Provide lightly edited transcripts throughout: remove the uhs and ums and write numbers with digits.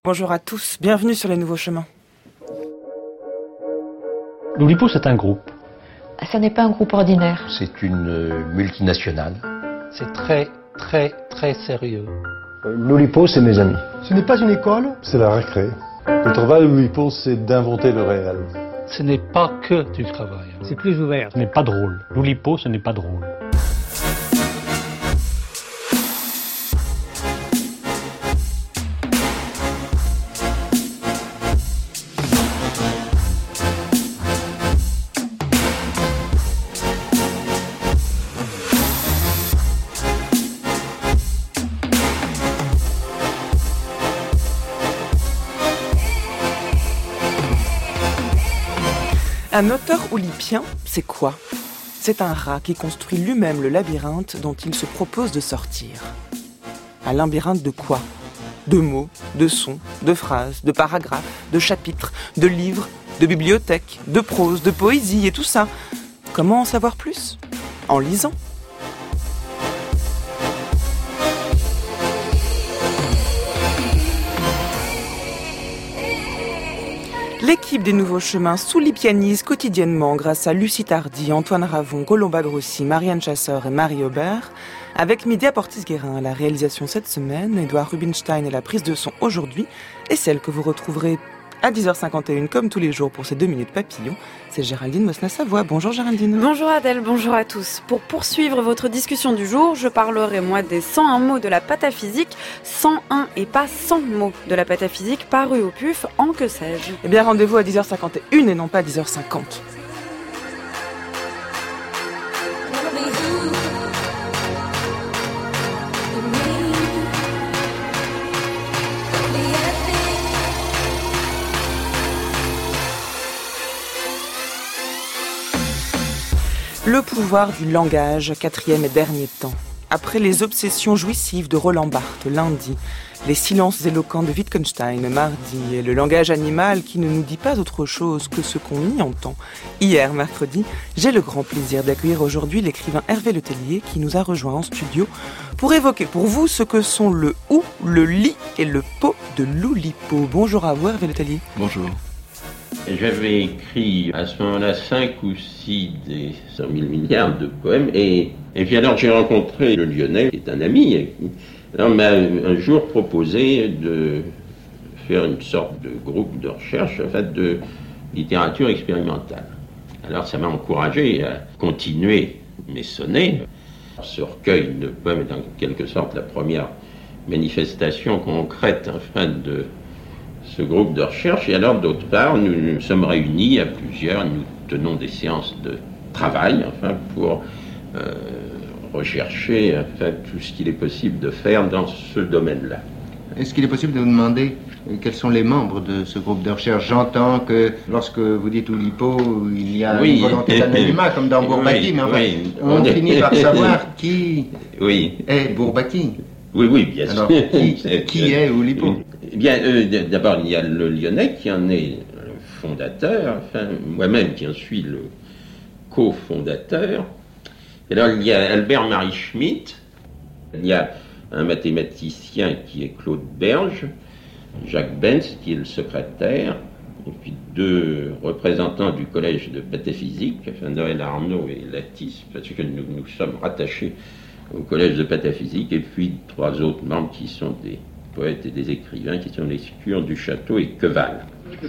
Bonjour à tous, bienvenue sur les nouveaux chemins. L'Oulipo, c'est un groupe. Ça n'est pas un groupe ordinaire. C'est une multinationale. C'est très, très, très sérieux. L'Oulipo, c'est mes amis. Ce n'est pas une école. C'est la récré. Le travail de l'Oulipo, c'est d'inventer le réel. Ce n'est pas que du travail. C'est plus ouvert. Ce n'est pas drôle. L'Oulipo, ce n'est pas drôle. Un auteur oulipien, c'est quoi ? C'est un rat qui construit lui-même le labyrinthe dont il se propose de sortir. Un labyrinthe de quoi ? De mots, de sons, de phrases, de paragraphes, de chapitres, de livres, de bibliothèques, de prose, de poésie et tout ça. Comment en savoir plus ? En lisant. L'équipe des Nouveaux Chemins s'oulipianise quotidiennement grâce à Lucie Tardy, Antoine Ravon, Colomba Grossi, Marianne Chasseur et Marie Aubert, avec Média Portis-Guérin à la réalisation cette semaine, Édouard Rubinstein à la prise de son aujourd'hui, et celle que vous retrouverez à 10h51 comme tous les jours pour ces 2 minutes papillons, c'est Géraldine Mosna-Savoie. Bonjour Géraldine. Bonjour Adèle, bonjour à tous. Pour poursuivre votre discussion du jour, je parlerai moi des 101 mots de la pataphysique, 101 et pas 100 mots de la pataphysique parus au PUF en que sais-je. Eh bien rendez-vous à 10h51 et non pas à 10h50. Le pouvoir du langage, 4e et dernier temps. Après les obsessions jouissives de Roland Barthes lundi, les silences éloquents de Wittgenstein mardi et le langage animal qui ne nous dit pas autre chose que ce qu'on y entend. Hier, mercredi, j'ai le grand plaisir d'accueillir aujourd'hui l'écrivain Hervé Letellier qui nous a rejoint en studio pour évoquer pour vous ce que sont le ou, le li et le po de l'Oulipo. Bonjour à vous Hervé Letellier. Bonjour. J'avais écrit à ce moment-là 5 ou 6 des 100 000 milliards de poèmes et puis alors j'ai rencontré le Lyonnais, qui est un ami. Alors m'a un jour proposé de faire une sorte de groupe de recherche, en fait, de littérature expérimentale. Alors ça m'a encouragé à continuer mes sonnets. Ce recueil de poèmes est en quelque sorte la première manifestation concrète, enfin, de ce groupe de recherche. Et alors, d'autre part, nous sommes réunis à plusieurs, nous tenons des séances de travail, enfin, pour rechercher, enfin, tout ce qu'il est possible de faire dans ce domaine-là. Est-ce qu'il est possible de vous demander quels sont les membres de ce groupe de recherche ? J'entends que lorsque vous dites Oulipo, il y a une volonté d'anonymat, comme dans Bourbaki, mais enfin, on finit par savoir qui est Bourbaki. Oui, bien sûr. Alors, qui est Oulipo ? Eh bien, d'abord, il y a le Lyonnais qui en est le fondateur, enfin, moi-même qui en suis le cofondateur. Et alors, il y a Albert-Marie Schmitt, il y a un mathématicien qui est Claude Berge, Jacques Benz qui est le secrétaire, et puis 2 représentants du collège de pataphysique, enfin, Noël Arnaud et Latisse, parce que nous sommes rattachés au collège de pataphysique, et puis 3 autres membres qui sont des poètes et des écrivains, qui sont les Cures du Château et Queval.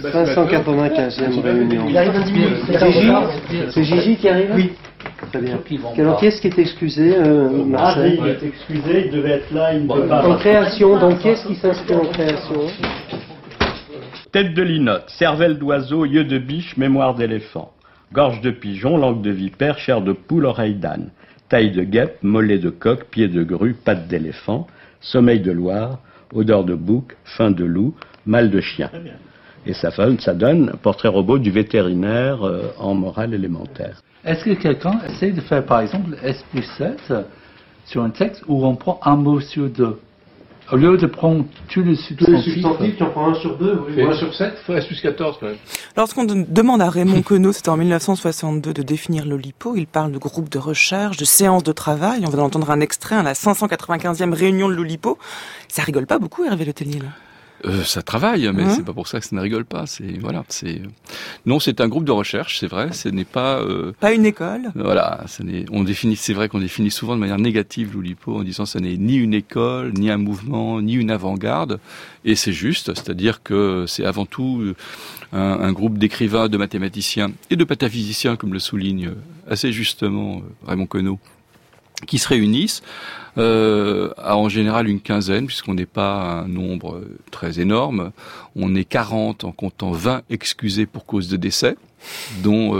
595e réunion. Il arrive C'est Gigi qui arrive ? Oui. Très bien. Alors, qui est-ce qui est excusé, Marcel ? Il est excusé, il devait être là, il ne peut pas. En création, donc qui est-ce qui s'inscrit en création ? Tête de linotte, cervelle d'oiseau, yeux de biche, mémoire d'éléphant. Gorge de pigeon, langue de vipère, chair de poule, oreille d'âne. Taille de guêpe, mollet de coq, pied de grue, patte d'éléphant. Sommeil de Loire, odeur de bouc, faim de loup, mal de chien. Et ça donne portrait robot du vétérinaire en morale élémentaire. Est-ce que quelqu'un essaie de faire, par exemple, S+7 sur un texte où on prend un mot sur 2 ? Au lieu de prendre tous les substantifs, tu en prends 1 sur 2, oui. 1 sur 7, il faut S+14 quand même. Lorsqu'on demande à Raymond Queneau, c'était en 1962, de définir l'Oulipo, il parle de groupe de recherche, de séance de travail. On va entendre un extrait à la 595e réunion de l'Oulipo. Ça rigole pas beaucoup, Hervé Letellier, là. Ça travaille, mais c'est pas pour ça que ça ne rigole pas. Non, c'est un groupe de recherche, c'est vrai. Ce n'est pas pas une école. Voilà, c'est vrai qu'on définit souvent de manière négative l'Oulipo en disant ce n'est ni une école, ni un mouvement, ni une avant-garde. Et c'est juste, c'est-à-dire que c'est avant tout un groupe d'écrivains, de mathématiciens et de pataphysiciens, comme le souligne assez justement Raymond Queneau, qui se réunissent à en général une quinzaine, puisqu'on n'est pas un nombre très énorme. On est 40 en comptant 20 excusés pour cause de décès, dont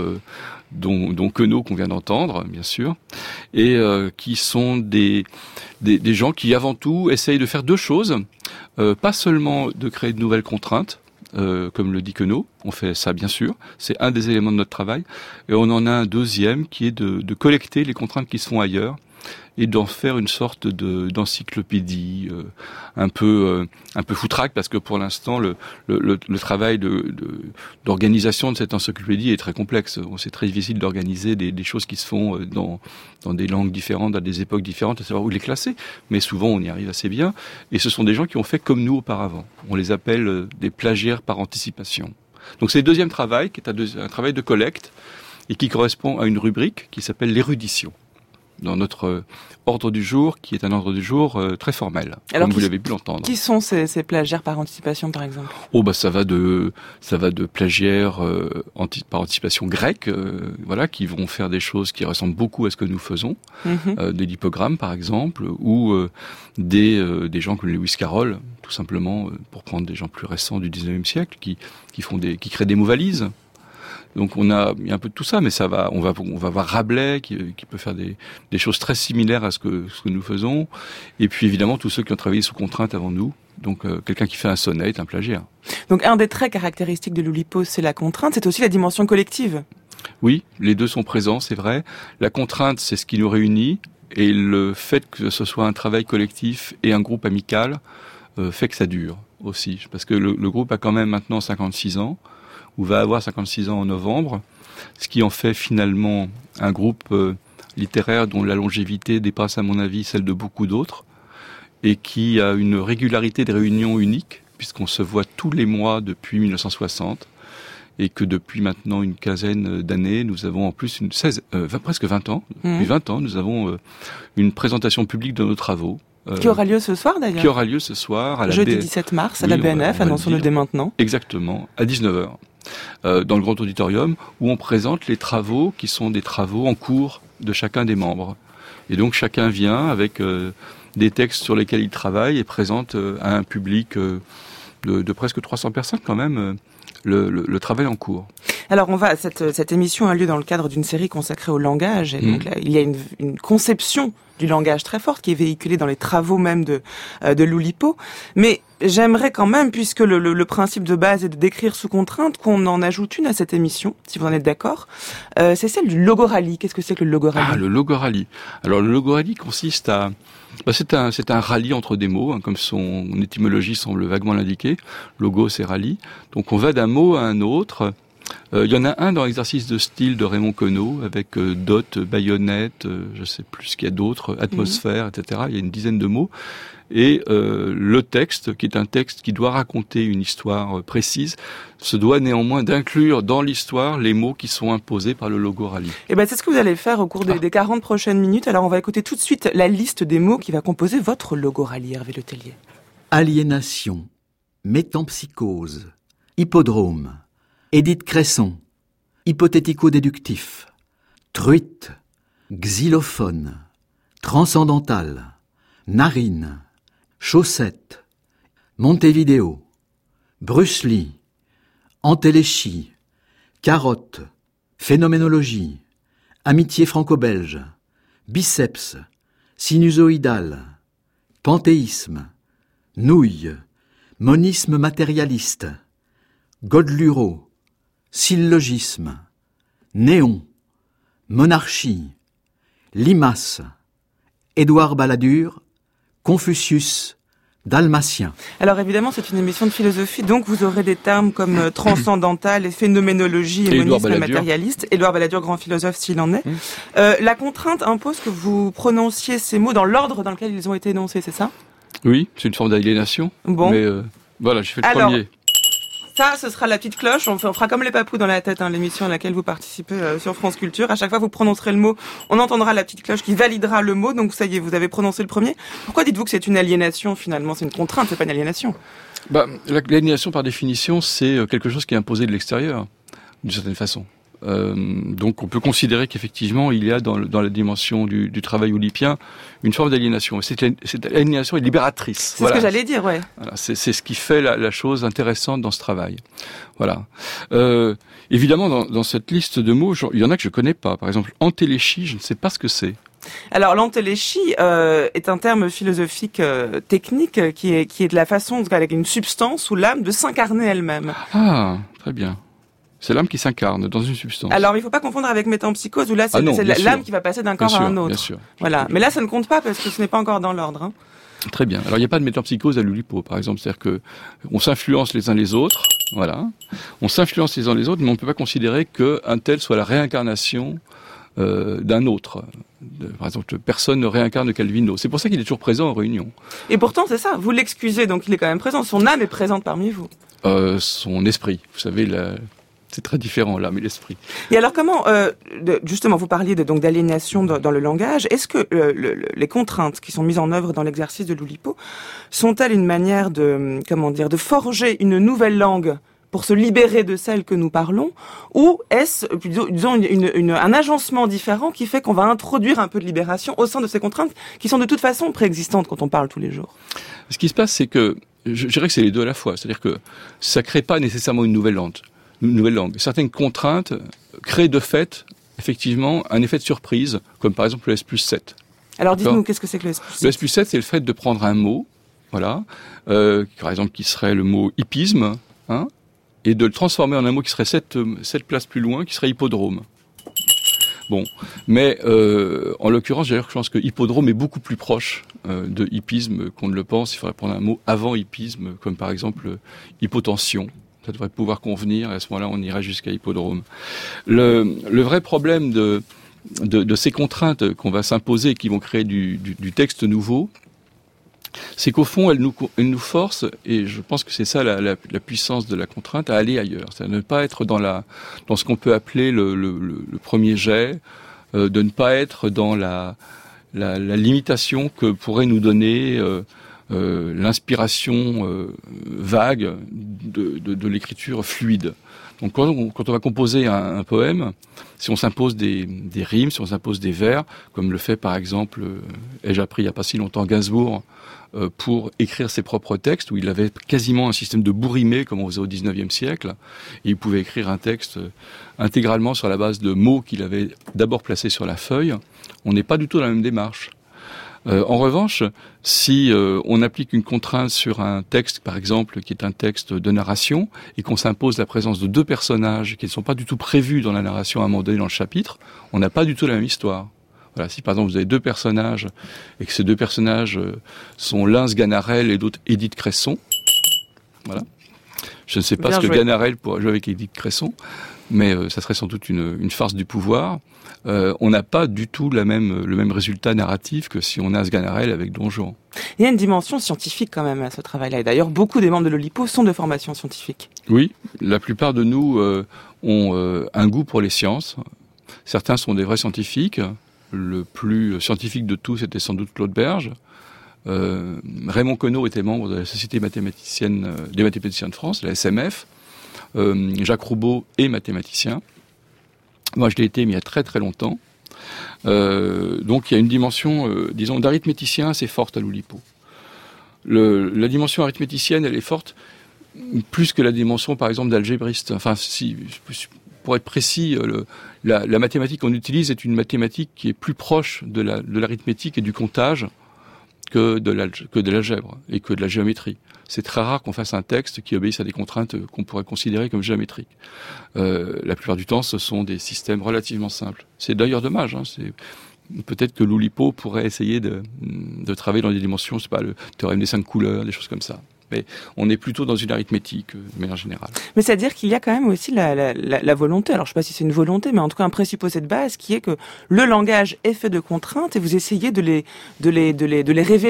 Queneau qu'on vient d'entendre, bien sûr, et qui sont des gens qui avant tout essayent de faire deux choses, pas seulement de créer de nouvelles contraintes, comme le dit Queneau, on fait ça bien sûr, c'est un des éléments de notre travail, et on en a un deuxième qui est de collecter les contraintes qui se font ailleurs, et d'en faire une sorte d'encyclopédie un peu foutraque, parce que pour l'instant le travail d'organisation de cette encyclopédie est très complexe. C'est très difficile d'organiser des choses qui se font dans des langues différentes, à des époques différentes, à savoir où les classer. Mais souvent on y arrive assez bien. Et ce sont des gens qui ont fait comme nous auparavant. On les appelle des plagiaires par anticipation. Donc c'est le deuxième travail, qui est un travail de collecte et qui correspond à une rubrique qui s'appelle l'érudition, dans notre ordre du jour, qui est un ordre du jour très formel, alors, comme vous l'avez pu l'entendre. Qui sont ces plagiaires par anticipation, par exemple ? Ça va de plagiaires par anticipation grecques, qui vont faire des choses qui ressemblent beaucoup à ce que nous faisons, des lipogrammes par exemple, ou des gens comme Lewis Carroll, tout simplement, pour prendre des gens plus récents du 19e siècle, qui créent des mots-valises. Donc il y a un peu de tout ça, mais on va voir Rabelais qui peut faire des choses très similaires à ce que nous faisons, et puis évidemment tous ceux qui ont travaillé sous contrainte avant nous. Donc quelqu'un qui fait un sonnet est un plagiat. Donc un des traits caractéristiques de l'Oulipo, c'est la contrainte, c'est aussi la dimension collective. Oui, les deux sont présents, c'est vrai. La contrainte, c'est ce qui nous réunit, et le fait que ce soit un travail collectif et un groupe amical fait que ça dure aussi, parce que le groupe a quand même maintenant 56 ans, ou va avoir 56 ans en novembre, ce qui en fait finalement un groupe littéraire dont la longévité dépasse à mon avis celle de beaucoup d'autres, et qui a une régularité de réunions unique, puisqu'on se voit tous les mois depuis 1960, et que depuis maintenant une quinzaine d'années, nous avons en plus presque 20 ans, depuis 20 ans, nous avons une présentation publique de nos travaux. Qui aura lieu ce soir d'ailleurs. Qui aura lieu ce soir. Jeudi 17 mars, à la BNF, annonçons-le dès maintenant. Exactement, à 19h. Dans le grand auditorium, où on présente les travaux qui sont des travaux en cours de chacun des membres. Et donc chacun vient avec des textes sur lesquels il travaille et présente à un public de presque 300 personnes quand même le travail en cours. Alors cette émission a lieu dans le cadre d'une série consacrée au langage, et donc là, il y a une conception du langage très forte qui est véhiculée dans les travaux même de l'Oulipo. Mais j'aimerais quand même, puisque le principe de base est de décrire sous contrainte, qu'on en ajoute une à cette émission, si vous en êtes d'accord. C'est celle du logorally. Qu'est-ce que c'est que le logorally ? Le logorally. Alors le logorally consiste à... c'est un rallye entre des mots, comme son étymologie semble vaguement l'indiquer. Logo, c'est rallye. Donc on va d'un mot à un autre. Il y en a un dans l'exercice de style de Raymond Queneau, avec dot, baïonnette, je sais plus ce qu'il y a d'autres, atmosphère, etc. Il y a une dizaine de mots. Et le texte, qui est un texte qui doit raconter une histoire précise, se doit néanmoins d'inclure dans l'histoire les mots qui sont imposés par le logorally. Et c'est ce que vous allez faire au cours des 40 prochaines minutes. Alors on va écouter tout de suite la liste des mots qui va composer votre logorally, Hervé Letellier. Aliénation, métempsychose, hippodrome, Édith Cresson, hypothético-déductif, truite, xylophone, transcendantal, narine, chaussette, Montevideo, Bruce Lee, entéléchie, carotte, phénoménologie, amitié franco-belge, biceps, sinusoïdal, panthéisme, nouille, monisme matérialiste, godeluro, syllogisme, néon, monarchie, limace, Édouard Balladur, Confucius, dalmatien. Alors évidemment, c'est une émission de philosophie, donc vous aurez des termes comme transcendantal et phénoménologie et monisme matérialiste. Édouard Balladur, grand philosophe s'il en est. La contrainte impose que vous prononciez ces mots dans l'ordre dans lequel ils ont été énoncés, c'est ça ? Oui, c'est une forme d'aliénation. Bon. Mais Voilà, j'ai fait le premier. Ça, ce sera la petite cloche. On fera comme les papous dans la tête, l'émission à laquelle vous participez sur France Culture. À chaque fois, vous prononcerez le mot. On entendra la petite cloche qui validera le mot. Donc, ça y est, vous avez prononcé le premier. Pourquoi dites-vous que c'est une aliénation, finalement? C'est une contrainte, c'est pas une aliénation. L'aliénation, par définition, c'est quelque chose qui est imposé de l'extérieur, d'une certaine façon. Donc on peut considérer qu'effectivement il y a dans la dimension du travail oulipien une forme d'aliénation. Cette aliénation est libératrice. C'est ce que j'allais dire, ouais. Voilà, c'est ce qui fait la chose intéressante dans ce travail. Voilà. Évidemment, dans cette liste de mots, il y en a que je connais pas. Par exemple, entéléchie, je ne sais pas ce que c'est. Alors l'entéléchie est un terme philosophique technique qui est de la façon avec une substance ou l'âme de s'incarner elle-même. Ah, très bien. C'est l'âme qui s'incarne dans une substance. Alors, il ne faut pas confondre avec métempsychose, où là, c'est l'âme qui va passer d'un corps à un autre. Bien sûr. Voilà. Mais là, ça ne compte pas parce que ce n'est pas encore dans l'ordre. Hein. Très bien. Alors, il n'y a pas de métempsychose à l'Oulipo, par exemple. C'est-à-dire que on s'influence les uns les autres. Voilà. On s'influence les uns les autres, mais on ne peut pas considérer qu'un tel soit la réincarnation d'un autre. Par exemple, personne ne réincarne Calvino. C'est pour ça qu'il est toujours présent en réunion. Et pourtant, c'est ça. Vous l'excusez, donc il est quand même présent. Son âme est présente parmi vous. Son esprit. Vous savez, c'est très différent, l'âme et l'esprit. Et alors comment, justement, vous parliez donc d'aliénation dans le langage. Est-ce que les contraintes qui sont mises en œuvre dans l'exercice de l'Oulipo sont-elles une manière de forger une nouvelle langue pour se libérer de celle que nous parlons, ou est-ce, disons, un agencement différent qui fait qu'on va introduire un peu de libération au sein de ces contraintes qui sont de toute façon préexistantes quand on parle tous les jours? Ce qui se passe, c'est que, je dirais que c'est les deux à la fois. C'est-à-dire que ça crée pas nécessairement une nouvelle langue. Certaines contraintes créent de fait, effectivement, un effet de surprise, comme par exemple le S+7. Alors dites-nous, qu'est-ce que c'est que le S+7? Le S+7, c'est le fait de prendre un mot, voilà, par exemple qui serait le mot hippisme, et de le transformer en un mot qui serait 7 places plus loin, qui serait hippodrome. Bon, mais en l'occurrence, d'ailleurs, je pense que hippodrome est beaucoup plus proche de hippisme qu'on ne le pense. Il faudrait prendre un mot avant hippisme, comme par exemple hypotension. Ça devrait pouvoir convenir, et à ce moment-là, on irait jusqu'à hippodrome. Le vrai problème de ces contraintes qu'on va s'imposer, qui vont créer du texte nouveau, c'est qu'au fond, elles nous forcent, et je pense que c'est ça la puissance de la contrainte, à aller ailleurs. C'est à ne pas être dans ce qu'on peut appeler le premier jet, de ne pas être dans la limitation que pourrait nous donner l'inspiration vague de l'écriture fluide. Donc quand on va composer un poème, si on s'impose des rimes, si on s'impose des vers, comme le fait par exemple, ai-je appris il n'y a pas si longtemps, Gainsbourg, pour écrire ses propres textes, où il avait quasiment un système de bourrimé, comme on faisait au XIXe siècle, et il pouvait écrire un texte intégralement sur la base de mots qu'il avait d'abord placés sur la feuille. On n'est pas du tout dans la même démarche. En revanche, si on applique une contrainte sur un texte, par exemple, qui est un texte de narration, et qu'on s'impose la présence de deux personnages qui ne sont pas du tout prévus dans la narration à un moment donné dans le chapitre, on n'a pas du tout la même histoire. Voilà, si par exemple vous avez deux personnages, et que ces deux personnages sont l'un Sganarelle et l'autre Édith Cresson, voilà. Je ne sais pas ce que Sganarelle pourrait jouer avec Édith Cresson, mais ça serait sans doute une farce du pouvoir. On n'a pas du tout le même résultat narratif que si on a Sganarelle avec Don Juan. Il y a une dimension scientifique quand même à ce travail-là. Et d'ailleurs, beaucoup des membres de l'Oulipo sont de formation scientifique. Oui, la plupart de nous ont un goût pour les sciences. Certains sont des vrais scientifiques. Le plus scientifique de tous était sans doute Claude Berge. Raymond Queneau était membre de la Société des mathématiciens de France, la SMF. Jacques Roubaud est mathématicien. Moi, je l'ai été, mais il y a très très longtemps. Donc, il y a une dimension, disons, d'arithméticien assez forte à l'Oulipo. La dimension arithméticienne, elle est forte plus que la dimension, par exemple, d'algébriste. Enfin, pour être précis, la mathématique qu'on utilise est une mathématique qui est plus proche de l'arithmétique et du comptage que de l'algèbre et que de la géométrie. C'est très rare qu'on fasse un texte qui obéisse à des contraintes qu'on pourrait considérer comme géométriques. La plupart du temps, ce sont des systèmes relativement simples. C'est d'ailleurs dommage. Peut-être que l'Oulipo pourrait essayer de travailler dans des dimensions, c'est pas le théorème des 5 couleurs, des choses comme ça. Mais on est plutôt dans une arithmétique de manière générale. Mais c'est-à-dire qu'il y a quand même aussi la volonté, alors je ne sais pas si c'est une volonté, mais en tout cas un présupposé de base qui est que le langage est fait de contraintes et vous essayez de les révéler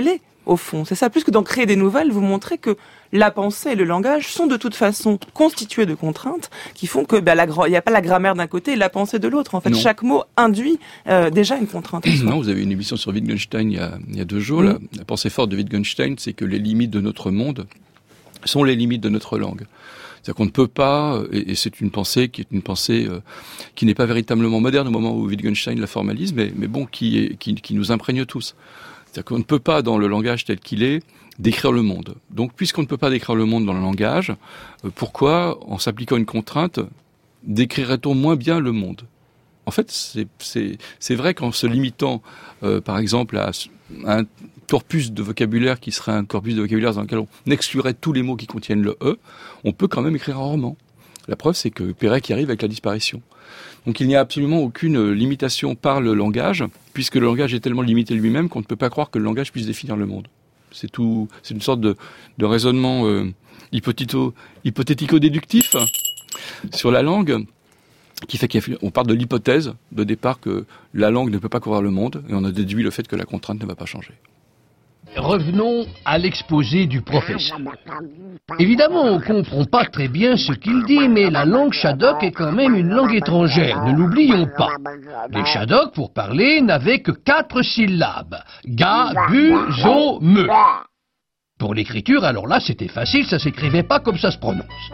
au fond. C'est ça, plus que d'en créer des nouvelles, vous montrez que la pensée et le langage sont de toute façon constitués de contraintes qui font que il n'y a pas la grammaire d'un côté et la pensée de l'autre. En fait, chaque mot induit déjà une contrainte. Non, vous avez une émission sur Wittgenstein il y a 2 jours. La pensée forte de Wittgenstein, c'est que les limites de notre monde sont les limites de notre langue. C'est-à-dire qu'on ne peut pas, et c'est une pensée qui n'est pas véritablement moderne au moment où Wittgenstein la formalise, mais bon, qui nous imprègne tous. C'est-à-dire qu'on ne peut pas, dans le langage tel qu'il est, décrire le monde. Donc, puisqu'on ne peut pas décrire le monde dans le langage, pourquoi, en s'appliquant une contrainte, décrirait-on moins bien le monde ? En fait, c'est vrai qu'en se limitant, par exemple, à un corpus de vocabulaire qui serait un corpus de vocabulaire dans lequel on exclurait tous les mots qui contiennent le « e », on peut quand même écrire un roman. La preuve, c'est que Perec y arrive avec La disparition. Donc il n'y a absolument aucune limitation par le langage, puisque le langage est tellement limité lui-même qu'on ne peut pas croire que le langage puisse définir le monde. C'est une sorte de raisonnement hypothético-déductif sur la langue, qui fait qu'on part de l'hypothèse de départ que la langue ne peut pas couvrir le monde, et on a déduit le fait que la contrainte ne va pas changer. Revenons à l'exposé du professeur. Évidemment, on ne comprend pas très bien ce qu'il dit, mais la langue Shadok est quand même une langue étrangère, ne l'oublions pas. Les Shadok, pour parler, n'avaient que 4 syllabes. Ga, bu, zo, me. Pour l'écriture, alors là, c'était facile, ça s'écrivait pas comme ça se prononce.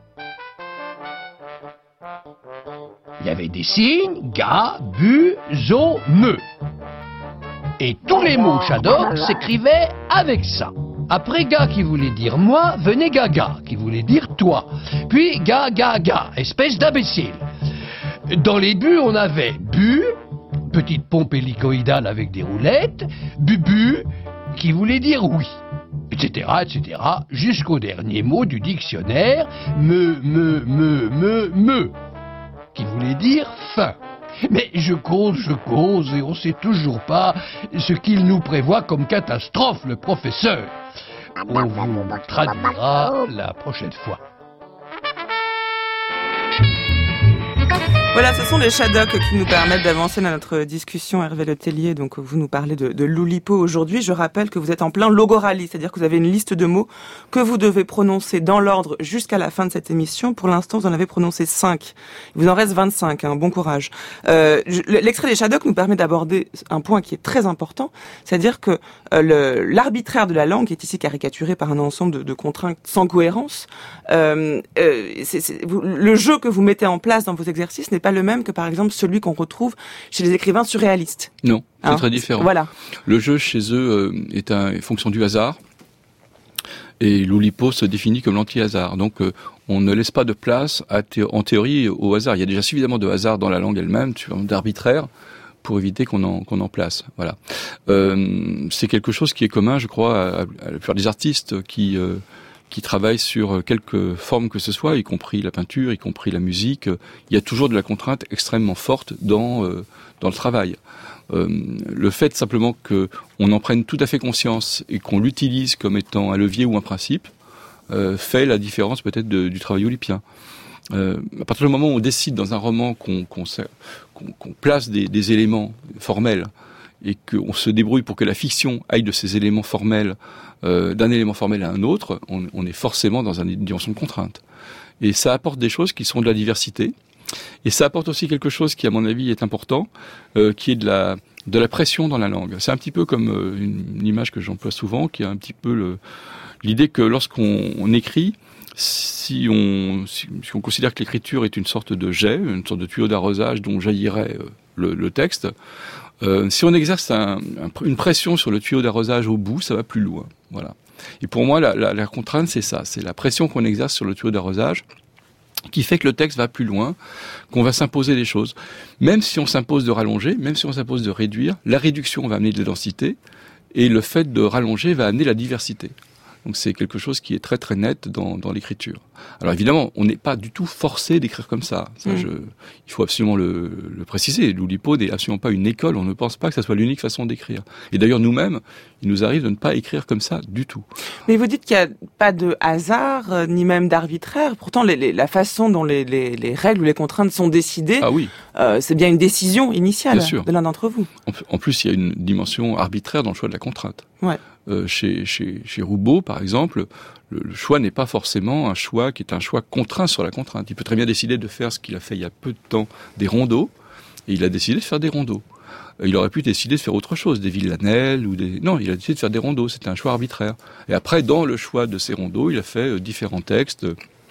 Il y avait des signes, ga, bu, zo, me. Et tous les mots Shadok s'écrivaient avec ça. Après ga qui voulait dire moi, venait gaga qui voulait dire toi. Puis ga, ga, ga, espèce d'imbécile. Dans les buts, on avait bu, petite pompe hélicoïdale avec des roulettes, bubu, qui voulait dire oui, etc., jusqu'au dernier mot du dictionnaire, me, qui voulait dire fin. Mais je cause, et on sait toujours pas ce qu'il nous prévoit comme catastrophe, le professeur. On vous traduira la prochaine fois. Voilà, ce sont les Shadok qui nous permettent d'avancer dans notre discussion. Hervé Letellier, donc vous nous parlez de l'Oulipo aujourd'hui. Je rappelle que vous êtes en plein logorally, c'est-à-dire que vous avez une liste de mots que vous devez prononcer dans l'ordre jusqu'à la fin de cette émission. Pour l'instant, vous en avez prononcé 5. Il vous en reste 25, bon courage. L'extrait des Shadok nous permet d'aborder un point qui est très important, c'est-à-dire que l'arbitraire de la langue est ici caricaturé par un ensemble de contraintes sans cohérence. Le jeu que vous mettez en place dans vos exercices n'est pas le même que par exemple celui qu'on retrouve chez les écrivains surréalistes. Non, c'est très différent. Voilà. Le jeu chez eux est une fonction du hasard, et l'Oulipo se définit comme l'anti-hasard. Donc on ne laisse pas de place en théorie au hasard. Il y a déjà suffisamment de hasard dans la langue elle-même, d'arbitraire, pour éviter qu'on en place. Voilà. C'est quelque chose qui est commun, je crois, à la plupart des artistes qui travaillent sur quelque forme que ce soit, y compris la peinture, y compris la musique. Il y a toujours de la contrainte extrêmement forte dans le travail. Le fait simplement qu'on en prenne tout à fait conscience et qu'on l'utilise comme étant un levier ou un principe fait la différence peut-être du travail oulipien. À partir du moment où on décide dans un roman qu'on place des éléments formels et qu'on se débrouille pour que la fiction aille de ces éléments formels, d'un élément formel à un autre, on est forcément dans une dimension de contrainte. Et ça apporte des choses qui sont de la diversité. Et ça apporte aussi quelque chose qui, à mon avis, est important, qui est de la pression dans la langue. C'est un petit peu comme une image que j'emploie souvent, qui est un petit peu l'idée que lorsqu'on écrit, si on considère que l'écriture est une sorte de jet, une sorte de tuyau d'arrosage dont jaillirait le texte, si on exerce une pression sur le tuyau d'arrosage au bout, ça va plus loin. Voilà. Et pour moi, la contrainte, c'est ça. C'est la pression qu'on exerce sur le tuyau d'arrosage qui fait que le texte va plus loin, qu'on va s'imposer des choses. Même si on s'impose de rallonger, même si on s'impose de réduire, la réduction va amener de la densité et le fait de rallonger va amener la diversité. Donc c'est quelque chose qui est très très net dans l'écriture. Alors évidemment, on n'est pas du tout forcé d'écrire comme ça. Il faut absolument le préciser. L'Oulipo n'est absolument pas une école. On ne pense pas que ça soit l'unique façon d'écrire. Et d'ailleurs, nous-mêmes, il nous arrive de ne pas écrire comme ça du tout. Mais vous dites qu'il n'y a pas de hasard, ni même d'arbitraire. Pourtant, la façon dont les règles ou les contraintes sont décidées, c'est bien une décision initiale de l'un d'entre vous. En plus, il y a une dimension arbitraire dans le choix de la contrainte. Ouais. Chez Roubaud, par exemple, le choix n'est pas forcément un choix qui est un choix contraint sur la contrainte. Il peut très bien décider de faire ce qu'il a fait il y a peu de temps, des rondeaux, et il a décidé de faire des rondeaux. Il aurait pu décider de faire autre chose, des villanelles ou des... Non, il a décidé de faire des rondeaux, c'était un choix arbitraire. Et après, dans le choix de ces rondeaux, il a fait différents textes.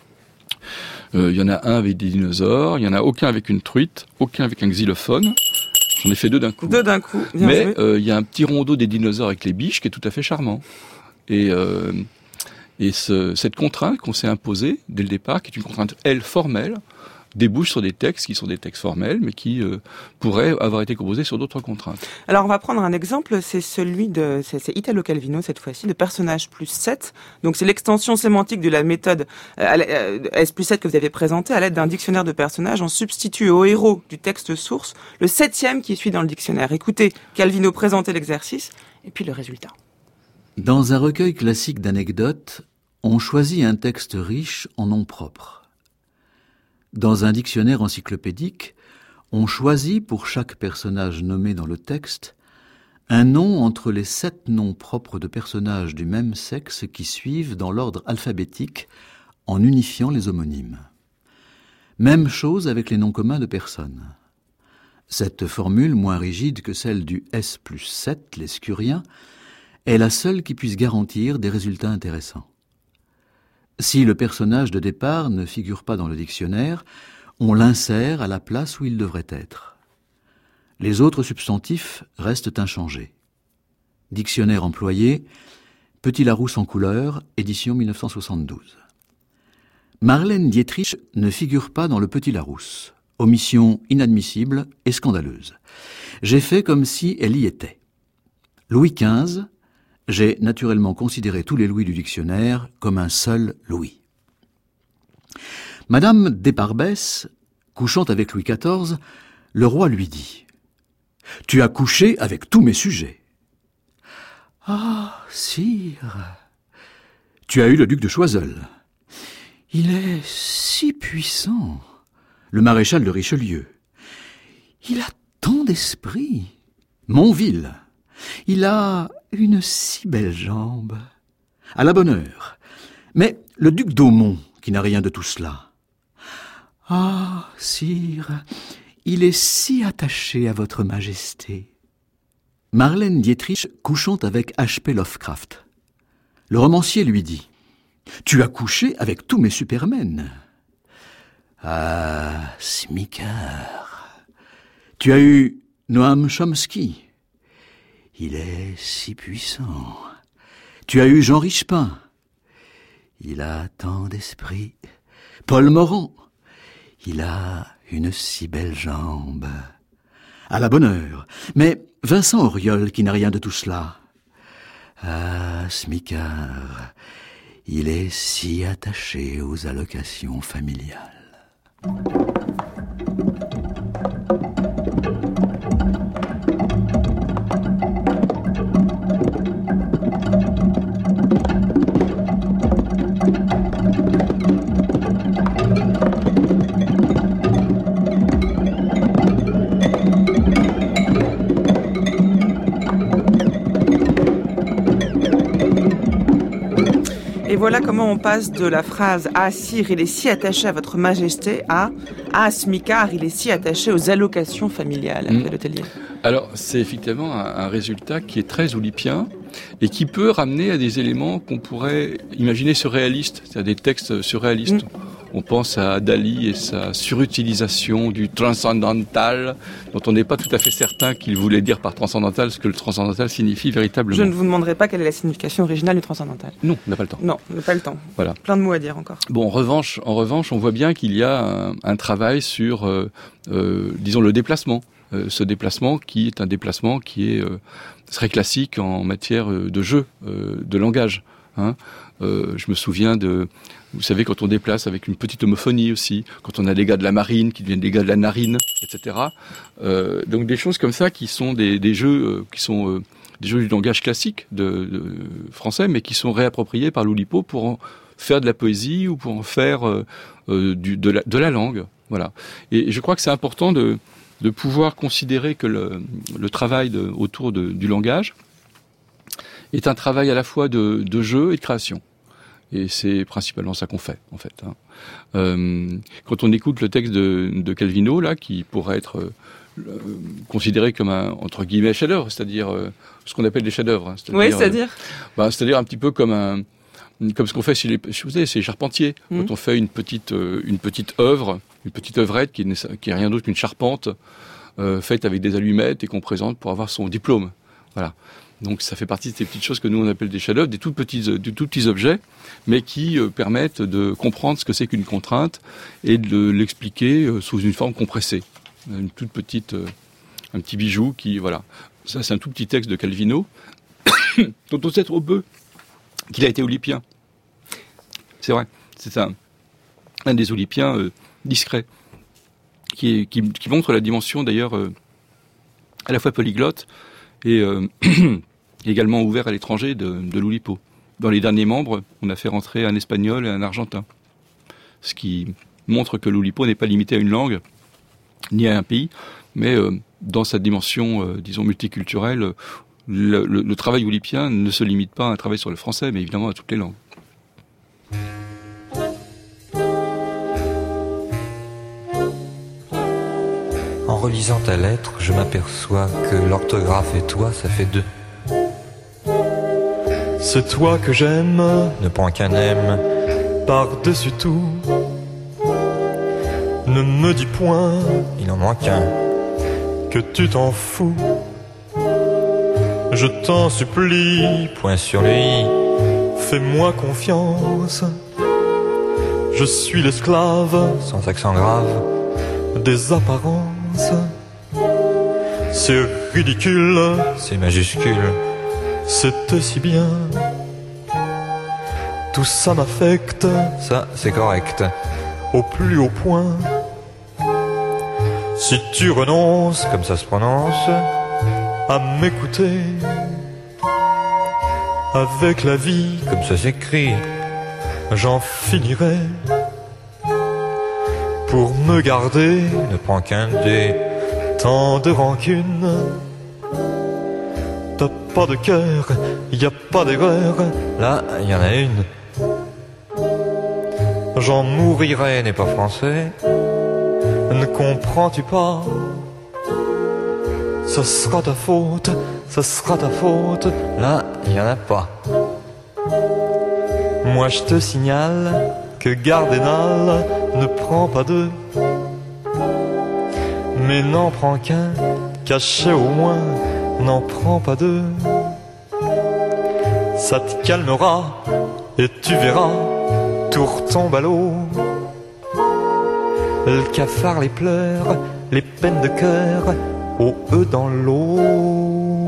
Il y en a un avec des dinosaures, il y en a aucun avec une truite, aucun avec un xylophone. J'en ai fait 2 d'un coup. 2 d'un coup, bien Mais joué. il y a un petit rondeau des dinosaures avec les biches qui est tout à fait charmant. Et cette contrainte qu'on s'est imposée dès le départ, qui est une contrainte, elle, formelle, débouche sur des textes qui sont des textes formels, mais qui pourraient avoir été composés sur d'autres contraintes. Alors on va prendre un exemple, c'est celui de, c'est Italo Calvino cette fois-ci, de personnage plus 7. Donc c'est l'extension sémantique de la méthode S plus 7 que vous avez présentée à l'aide d'un dictionnaire de personnages. On substitue au héros du texte source le 7e qui suit dans le dictionnaire. Écoutez Calvino présenter l'exercice et puis le résultat. Dans un recueil classique d'anecdotes, on choisit un texte riche en noms propres. Dans un dictionnaire encyclopédique, on choisit pour chaque personnage nommé dans le texte un nom entre les 7 noms propres de personnages du même sexe qui suivent dans l'ordre alphabétique en unifiant les homonymes. Même chose avec les noms communs de personnes. Cette formule, moins rigide que celle du S plus 7, l'escurien, est la seule qui puisse garantir des résultats intéressants. Si le personnage de départ ne figure pas dans le dictionnaire, on l'insère à la place où il devrait être. Les autres substantifs restent inchangés. Dictionnaire employé, Petit Larousse en couleur, édition 1972. Marlène Dietrich ne figure pas dans le Petit Larousse. Omission inadmissible et scandaleuse. J'ai fait comme si elle y était. Louis XV, j'ai naturellement considéré tous les Louis du dictionnaire comme un seul Louis. Madame d'Éparbès, couchant avec Louis XIV, le roi lui dit « Tu as couché avec tous mes sujets. »« Ah, sire, tu as eu le duc de Choiseul. Il est si puissant. Le maréchal de Richelieu. Il a tant d'esprit. Monville. Il a une si belle jambe. À la bonne heure. Mais le duc d'Aumont, qui n'a rien de tout cela. Ah, sire, il est si attaché à votre majesté. » Marlène Dietrich couchant avec H.P. Lovecraft. Le romancier lui dit « Tu as couché avec tous mes supermen. » Ah, smicard. Tu as eu Noam Chomsky. Il est si puissant. Tu as eu Jean Richepin. Il a tant d'esprit. Paul Morand. Il a une si belle jambe. À la bonne heure. Mais Vincent Auriol, qui n'a rien de tout cela. Ah, smicard. Il est si attaché aux allocations familiales. Et voilà comment on passe de la phrase « Ah, sire, il est si attaché à votre majesté » à « Ah, smicard, il est si attaché aux allocations familiales » de l'hôtelier. Alors, c'est effectivement un résultat qui est très oulipien et qui peut ramener à des éléments qu'on pourrait imaginer surréalistes, c'est-à-dire des textes surréalistes. On pense à Dali et sa surutilisation du transcendantal, dont on n'est pas tout à fait certain qu'il voulait dire par transcendantal ce que le transcendantal signifie véritablement. Je ne vous demanderai pas quelle est la signification originale du transcendantal. Non, on n'a pas le temps. Non, on n'a pas le temps. Voilà. Plein de mots à dire encore. Bon, en revanche, on voit bien qu'il y a un travail sur, disons, le déplacement. Ce déplacement qui est un déplacement qui est très classique en matière de jeu, de langage. Hein. Je me souviens vous savez, quand on déplace avec une petite homophonie aussi, quand on a des gars de la marine qui deviennent des gars de la narine, etc. Donc des choses comme ça qui sont des jeux qui sont des jeux du langage classique de français, mais qui sont réappropriés par Loulipo pour en faire de la poésie ou pour en faire de la langue. Voilà. Et je crois que c'est important de pouvoir considérer que le travail autour du langage est un travail à la fois de jeu et de création. Et c'est principalement ça qu'on fait, en fait. Quand on écoute le texte de Calvino, là, qui pourrait être considéré comme un, entre guillemets, chef-d'œuvre, c'est-à-dire ce qu'on appelle des chefs-d'œuvre. C'est-à-dire un petit peu comme ce qu'on fait chez les charpentiers. Quand on fait une petite œuvre, une petite œuvrette qui est rien d'autre qu'une charpente faite avec des allumettes et qu'on présente pour avoir son diplôme. Voilà. Donc ça fait partie de ces petites choses que nous on appelle des chefs-d'œuvre, des tout petits objets, mais qui permettent de comprendre ce que c'est qu'une contrainte et de l'expliquer sous une forme compressée. Une toute petite, un petit bijou qui, voilà. Ça c'est un tout petit texte de Calvino, dont on sait trop peu qu'il a été olympien. C'est vrai, c'est un des olympiens discrets, qui montre la dimension d'ailleurs à la fois polyglotte et également ouvert à l'étranger de l'Oulipo. Dans les derniers membres, on a fait rentrer un espagnol et un argentin. Ce qui montre que l'Oulipo n'est pas limité à une langue, ni à un pays, mais dans sa dimension, disons, multiculturelle, le travail oulipien ne se limite pas à un travail sur le français, mais évidemment à toutes les langues. En relisant ta lettre, je m'aperçois que l'orthographe et toi, ça fait 2. C'est toi que j'aime, ne prends qu'un M, par-dessus tout. Ne me dis point, il en manque un, que tu t'en fous. Je t'en supplie, point sur le i, fais-moi confiance. Je suis l'esclave, sans accent grave, des apparences. C'est ridicule, c'est majuscule, c'était si bien. Tout ça m'affecte, ça c'est correct, au plus haut point. Si tu renonces, comme ça se prononce, à m'écouter, avec la vie, comme ça s'écrit, j'en finirai. Pour me garder, ne prends qu'un dé, tant de rancune. T'as pas de cœur, y a pas d'erreur, là y en a une. J'en mourirai n'est pas français, ne comprends-tu pas? Ce sera ta faute, là y en a pas. Moi je te signale que Gardénal ne prend pas 2, mais n'en prend qu'un, caché au moins, n'en prend pas 2. Ça te calmera, et tu verras, tout retombe à l'eau. Le cafard, les pleurs, les peines de cœur, au E dans l'eau.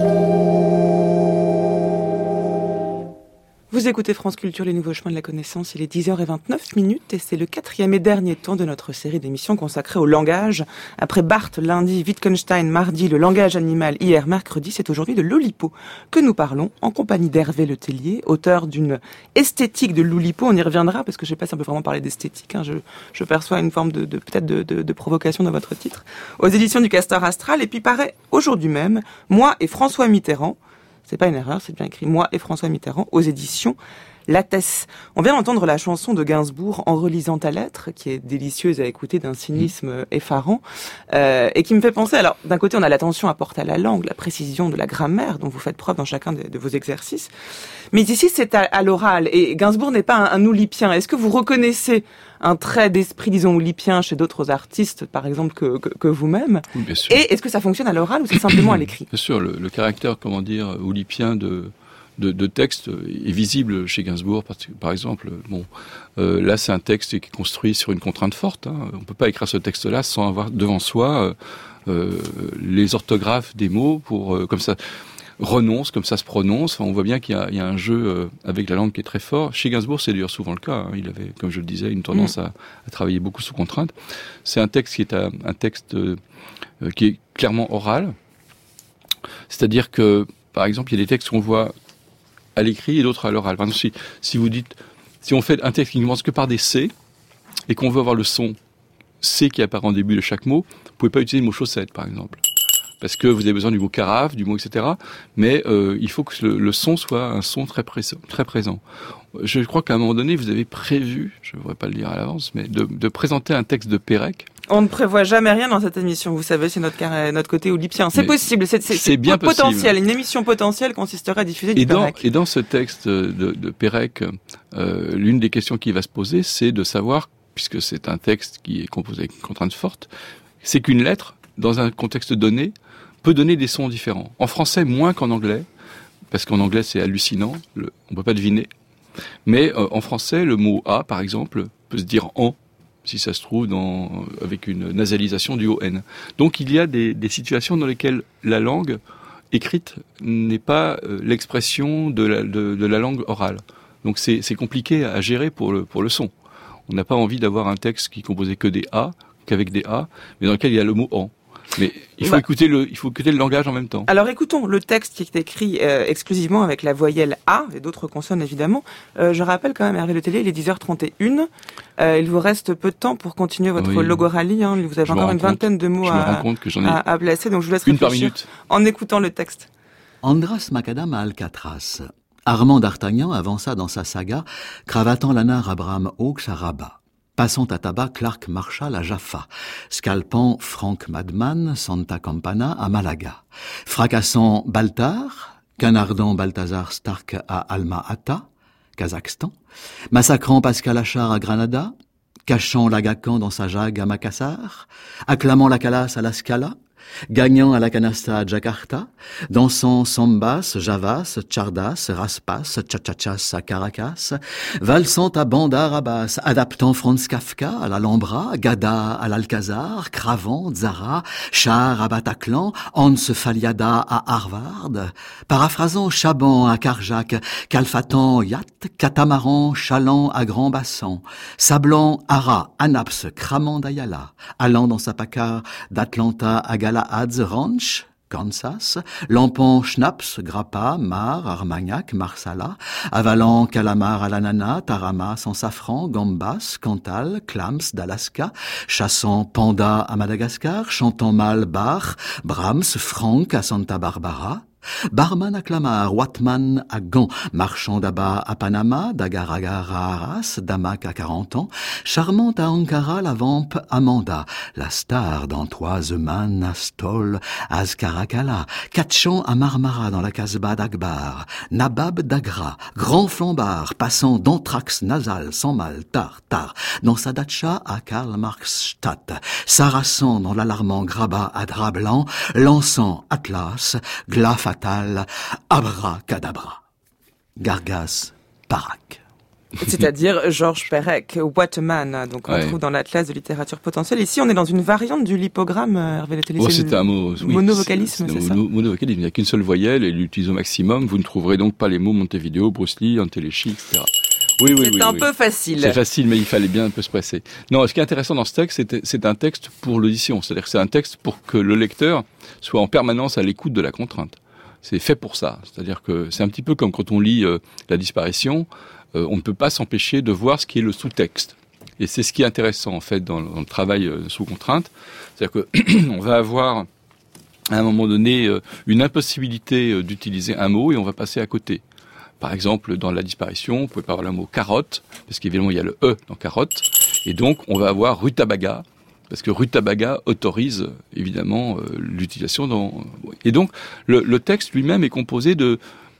Vous écoutez France Culture, les nouveaux chemins de la connaissance, il est 10h29 et c'est le 4e et dernier temps de notre série d'émissions consacrée au langage. Après Barthes lundi, Wittgenstein mardi, le langage animal hier mercredi, c'est aujourd'hui de l'Oulipo que nous parlons en compagnie d'Hervé Le Tellier, auteur d'une esthétique de l'Oulipo. On y reviendra parce que je sais pas si on peut vraiment parler d'esthétique, hein. Je perçois une forme peut-être de provocation dans votre titre. Aux éditions du Castor Astral, et puis paraît aujourd'hui même, Moi et François Mitterrand. C'est pas une erreur, c'est bien écrit Moi et François Mitterrand aux éditions Lattès. On vient d'entendre la chanson de Gainsbourg En relisant ta lettre, qui est délicieuse à écouter d'un cynisme effarant, et qui me fait penser, alors d'un côté on a l'attention apportée à la langue, la précision de la grammaire dont vous faites preuve dans chacun de vos exercices, mais ici c'est à l'oral, et Gainsbourg n'est pas un oulipien. Est-ce que vous reconnaissez un trait d'esprit, disons, oulipien chez d'autres artistes, par exemple, que vous-même? Oui, bien sûr. Et est-ce que ça fonctionne à l'oral ou c'est simplement à l'écrit? Bien sûr, le caractère, oulipien de texte est visible chez Gainsbourg, par exemple. Bon, là, c'est un texte qui est construit sur une contrainte forte. Hein. On ne peut pas écrire ce texte-là sans avoir devant soi les orthographes des mots pour comme ça renonce, comme ça se prononce. Enfin, on voit bien qu'il y a un jeu avec la langue qui est très fort. Chez Gainsbourg, c'est d'ailleurs souvent le cas. Hein. Il avait, comme je le disais, une tendance à travailler beaucoup sous contrainte. C'est un texte qui est un texte qui est clairement oral. C'est-à-dire que, par exemple, il y a des textes qu'on voit à l'écrit et d'autres à l'oral. Par exemple, si on fait un texte qui ne commence que par des C et qu'on veut avoir le son C qui apparaît en début de chaque mot, vous pouvez pas utiliser le mot chaussette, par exemple. parce que vous avez besoin du mot carafe, du mot etc. Mais il faut que le son soit un son très présent. Je crois qu'à un moment donné, vous avez prévu, je ne voudrais pas le dire à l'avance, mais de présenter un texte de Pérec. On ne prévoit jamais rien dans cette émission, vous savez, c'est notre côté oulipien. C'est possible, c'est bien potentiel. Possible. Une émission potentielle consisterait à diffuser du Pérec. Et dans ce texte de Pérec, l'une des questions qui va se poser, c'est de savoir, puisque c'est un texte qui est composé avec une contrainte forte, c'est qu'une lettre, dans un contexte donné, peut donner des sons différents. En français, moins qu'en anglais, parce qu'en anglais, c'est hallucinant, on ne peut pas deviner. Mais en français, le mot « a », par exemple, peut se dire « en », si ça se trouve, avec une nasalisation du O-N. Donc il y a des situations dans lesquelles la langue écrite n'est pas l'expression de la langue orale. Donc c'est compliqué à gérer pour le son. On n'a pas envie d'avoir un texte qui est composé que des A, qu'avec des A, mais dans lequel il y a le mot « en ». Mais il faut écouter le langage en même temps. Alors écoutons le texte qui est écrit exclusivement avec la voyelle A et d'autres consonnes évidemment. Je rappelle quand même, Hervé Letellier, il est 10h31. Il vous reste peu de temps pour continuer votre logoralie. Hein. Vous avez encore une vingtaine de mots à placer, donc je vous laisse réfléchir par minute en écoutant le texte. Andras Macadam à Alcatraz. Armand d'Artagnan avança dans sa saga, cravatant l'anard Abraham Hawks à Rabat. Passant à tabac Clark Marshall à Jaffa, scalpant Frank Madman, Santa Campana à Malaga, fracassant Baltar, canardant Balthazar Stark à Alma-Ata, Kazakhstan, massacrant Pascal Achard à Granada, cachant l'Agacan dans sa jague à Makassar, acclamant la Calas à la Scala, gagnant à la canasta à Jakarta, dansant sambas, javas, chardas, raspas, chachachas à Caracas, valsant à Bandar Abbas, adaptant Franz Kafka à l'Alhambra, Gada à l'Alcazar, cravant Zara, Char à Bataclan, Hans Faliada à Harvard, paraphrasant Chaban à Carjac, calfatant Yacht, catamaran, chaland à Grand Bassan, sablant Ara, Anaps, cramant d'Ayala, allant dans sa paca d'Atlanta à Galahad's Ranch, Kansas, lampant Schnaps, Grappa, Mar, Armagnac, Marsala, avalant Calamar à l'ananas, Tarama sans safran, Gambas, Cantal, Clams d'Alaska, chassant Panda à Madagascar, chantant mal Bach, Brahms, Franck à Santa Barbara, Barman à Clamart, Watman à Gand, marchand d'abat à Panama, d'Agar-Agar à Arras, d'Amac à 40 ans, charmante à Ankara, la vampe Amanda, la star d'Antoise-Man à Stoll, Azkarakala, Katchan à Marmara dans la Casbah d'Akbar, Nabab d'Agra, grand flambard, passant d'anthrax nasal sans mal, tar, dans sa datcha à Karl-Marx-Stadt, s'arrassant dans l'alarmant grabat à drap blanc, lançant Atlas, glas fatal, abracadabra. Gargas, Parak. C'est-à-dire Georges Perec, What a Man, donc on trouve dans l'Atlas de littérature potentielle. Ici, on est dans une variante du lipogramme, Hervé Letellier. C'est un mot, monovocalisme, c'est ça? Monovocalisme, il n'y a qu'une seule voyelle et l'utilise au maximum. Vous ne trouverez donc pas les mots Montevideo, Bruce Lee, Antelechie, etc. C'est un peu facile. C'est facile, mais il fallait bien un peu se presser. Non, ce qui est intéressant dans ce texte, c'est un texte pour l'audition. C'est-à-dire que c'est un texte pour que le lecteur soit en permanence à l'écoute de la contrainte. C'est fait pour ça. C'est-à-dire que c'est un petit peu comme quand on lit La disparition, on ne peut pas s'empêcher de voir ce qui est le sous-texte. Et c'est ce qui est intéressant, en fait, dans le travail sous contrainte. C'est-à-dire que on va avoir, à un moment donné, une impossibilité d'utiliser un mot et on va passer à côté. Par exemple, dans La disparition, vous pouvez pas avoir le mot carotte, parce qu'évidemment, il y a le E dans carotte. Et donc, on va avoir rutabaga, parce que rutabaga autorise, évidemment, l'utilisation dans... Et donc, le texte lui-même est composé de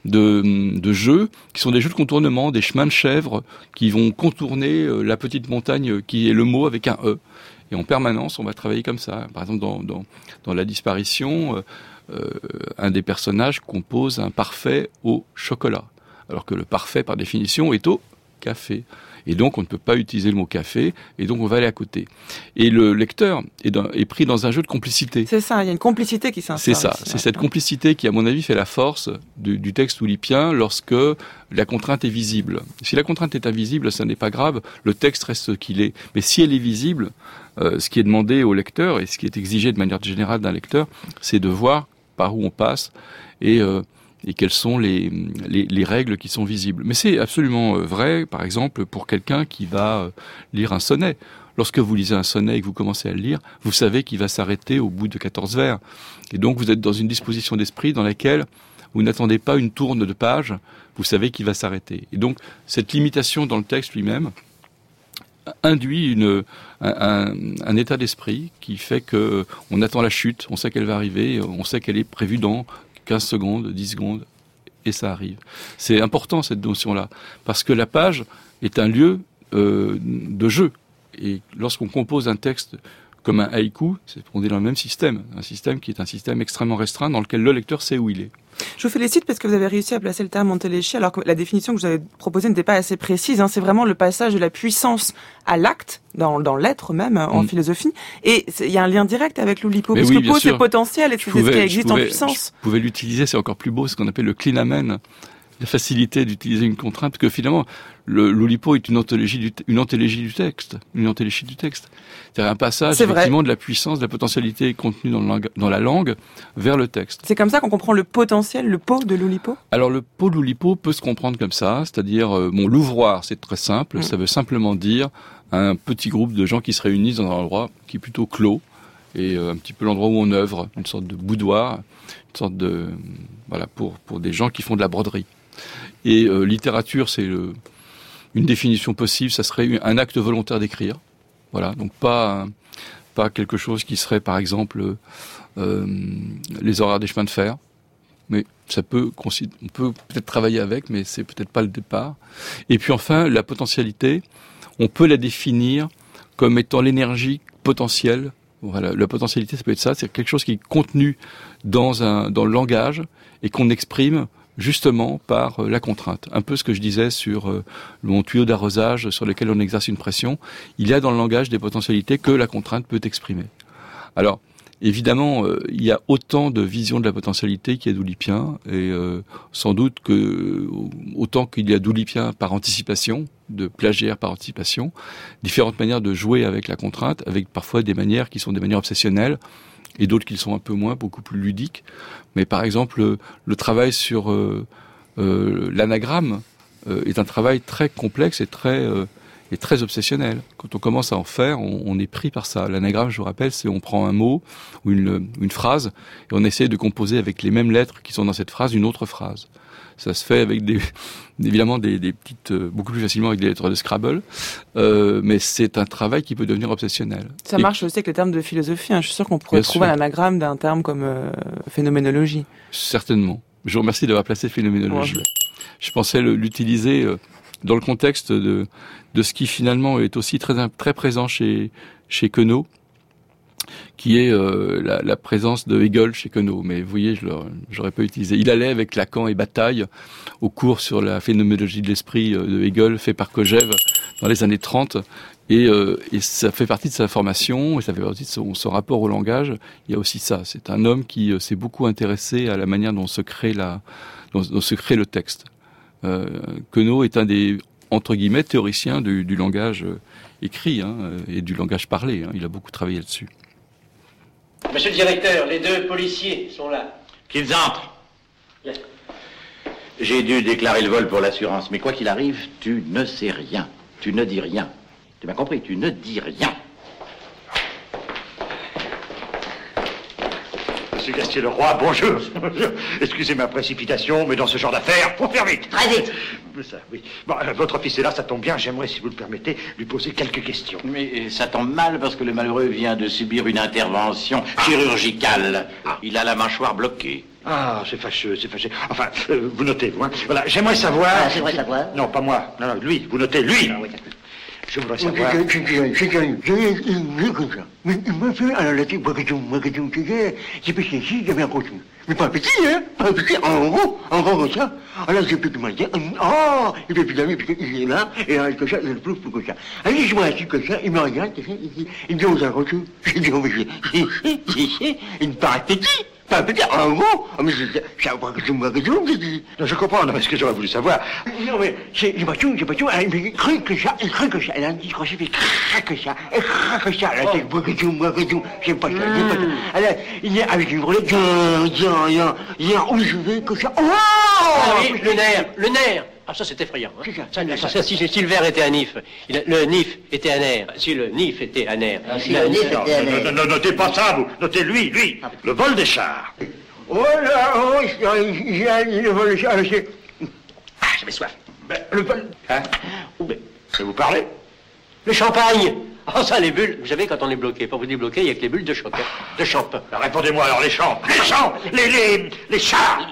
jeux qui sont des jeux de contournement, des chemins de chèvre qui vont contourner la petite montagne qui est le mot avec un E. Et en permanence, on va travailler comme ça. Par exemple, dans La disparition, un des personnages compose un parfait au chocolat, alors que le parfait, par définition, est au café. Et donc, on ne peut pas utiliser le mot café, et donc on va aller à côté. Et le lecteur est pris dans un jeu de complicité. C'est ça, il y a une complicité qui s'installe. C'est ça, c'est cette complicité qui, à mon avis, fait la force du texte oulipien lorsque la contrainte est visible. Si la contrainte est invisible, ça n'est pas grave, le texte reste ce qu'il est. Mais si elle est visible, ce qui est demandé au lecteur, et ce qui est exigé de manière générale d'un lecteur, c'est de voir par où on passe, et et quelles sont les règles qui sont visibles. Mais c'est absolument vrai, par exemple, pour quelqu'un qui va lire un sonnet. Lorsque vous lisez un sonnet et que vous commencez à le lire, vous savez qu'il va s'arrêter au bout de 14 vers. Et donc vous êtes dans une disposition d'esprit dans laquelle vous n'attendez pas une tourne de page, vous savez qu'il va s'arrêter. Et donc cette limitation dans le texte lui-même induit un état d'esprit qui fait que on attend la chute, on sait qu'elle va arriver, on sait qu'elle est prévue dans 15 secondes, 10 secondes, et ça arrive. C'est important cette notion-là, parce que la page est un lieu de jeu. Et lorsqu'on compose un texte comme un haïku, on est dans le même système, un système qui est un système extrêmement restreint dans lequel le lecteur sait où il est. Je vous félicite parce que vous avez réussi à placer le terme entéléchie alors que la définition que vous avez proposée n'était pas assez précise. C'est vraiment le passage de la puissance à l'acte, dans l'être même, en philosophie. Et il y a un lien direct avec l'oulipo, parce que po, c'est potentiel et c'est ce qui existe en puissance. Vous pouvez l'utiliser, c'est encore plus beau, ce qu'on appelle le clinamen, la facilité d'utiliser une contrainte, parce que finalement, l'oulipo est une antélégie du texte. C'est-à-dire un passage, effectivement, de la puissance, de la potentialité contenue dans la langue vers le texte. C'est comme ça qu'on comprend le potentiel, le po de l'oulipo? Alors, le po de l'oulipo peut se comprendre comme ça, c'est-à-dire, l'ouvroir, c'est très simple, ça veut simplement dire un petit groupe de gens qui se réunissent dans un endroit qui est plutôt clos, et un petit peu l'endroit où on œuvre, une sorte de boudoir, une sorte de, voilà, pour des gens qui font de la broderie. Et littérature, c'est une définition possible, ça serait un acte volontaire d'écrire. Voilà, donc pas quelque chose qui serait, par exemple, les horaires des chemins de fer. Mais on peut peut-être travailler avec, mais c'est peut-être pas le départ. Et puis enfin, la potentialité, on peut la définir comme étant l'énergie potentielle. Voilà, la potentialité, ça peut être ça, c'est quelque chose qui est contenu dans le langage et qu'on exprime justement par la contrainte. Un peu ce que je disais sur mon tuyau d'arrosage sur lequel on exerce une pression. Il y a dans le langage des potentialités que la contrainte peut exprimer. Alors, évidemment, il y a autant de visions de la potentialité qu'il y a d'oulipiens, et sans doute que autant qu'il y a d'oulipiens par anticipation, de plagiaires par anticipation, différentes manières de jouer avec la contrainte, avec parfois des manières qui sont des manières obsessionnelles, et d'autres qui sont un peu moins, beaucoup plus ludiques. Mais par exemple, le travail sur l'anagramme est un travail très complexe et très obsessionnel. Quand on commence à en faire, on est pris par ça. L'anagramme, je vous rappelle, c'est on prend un mot ou une phrase et on essaie de composer avec les mêmes lettres qui sont dans cette phrase une autre phrase. Ça se fait avec évidemment des petites, beaucoup plus facilement avec des lettres de Scrabble, mais c'est un travail qui peut devenir obsessionnel. Ça marche aussi avec les termes de philosophie. Je suis sûr qu'on pourrait trouver un anagramme d'un terme comme phénoménologie. Certainement. Je vous remercie d'avoir placé phénoménologie. Ouais. Je pensais l'utiliser dans le contexte de ce qui finalement est aussi très présent chez Queneau, qui est la présence de Hegel chez Queneau. Mais vous voyez, j'aurais pas utilisé. Il allait avec Lacan et Bataille au cours sur la phénoménologie de l'esprit de Hegel, fait par Kojève dans les années 30. Et ça fait partie de sa formation, et ça fait partie de son rapport au langage. Il y a aussi ça. C'est un homme qui s'est beaucoup intéressé à la manière dont se crée le texte. Queneau est un des, entre guillemets, théoriciens du langage écrit et du langage parlé. Il a beaucoup travaillé là-dessus. Monsieur le directeur, les deux policiers sont là. Qu'ils entrent. Yes. J'ai dû déclarer le vol pour l'assurance, mais quoi qu'il arrive, tu ne sais rien. Tu ne dis rien. Tu m'as compris, tu ne dis rien. Monsieur Gastier-Leroy, bonjour. Excusez ma précipitation, mais dans ce genre d'affaires, faut faire vite. Très vite. Ça, oui. Bon, votre fils est là, ça tombe bien. J'aimerais, si vous le permettez, lui poser quelques questions. Mais ça tombe mal parce que le malheureux vient de subir une intervention chirurgicale. Il a la mâchoire bloquée. Ah, c'est fâcheux, c'est fâcheux. Enfin, vous notez, vous, hein. Voilà, j'aimerais savoir... Ah, j'aimerais savoir. Non, pas moi. Non, lui, vous notez, lui. Ah, oui, je voudrais savoir... Il m'a fait à la question, c'est parce qu'ici, j'avais un costume. Mais pas petit, hein, pas petit, en gros comme ça. Alors j'ai pu demander, et puis évidemment, parce qu'il est là, et avec ça, il est plus que ça. Alors je vois assis comme ça, il me regarde, il me dit, on a reçu. Je dis, oh, mais il me paraît petit, Pas un petit, un mot. Mais c'est un magasin, j'ai dit. Non, je comprends, non, mais ce que j'aurais voulu savoir. Non, mais j'ai pas tout, il craque que ça, elle a un petit crochet, il craque ça, là, c'est magasin, j'aime pas ça, Alors, il est avec une brûlée, où je vais que ça, Ah oui, le nerf. Ah, ça, c'est effrayant. Hein. Ça, si le ver était un nif, le nif était un nerf. Si le nif était un nerf. Non, notez pas ça, vous. Notez lui, le vol des chars. Oh là, le vol des chars, c'est... Ah, j'avais soif. Le vol... Hein? Vous parlez? Le champagne. Ah, ça, les bulles. Vous savez, quand on est bloqué, pour vous débloquer, il y a que les bulles de choc, de champ. Répondez-moi alors, les chars. Les chars.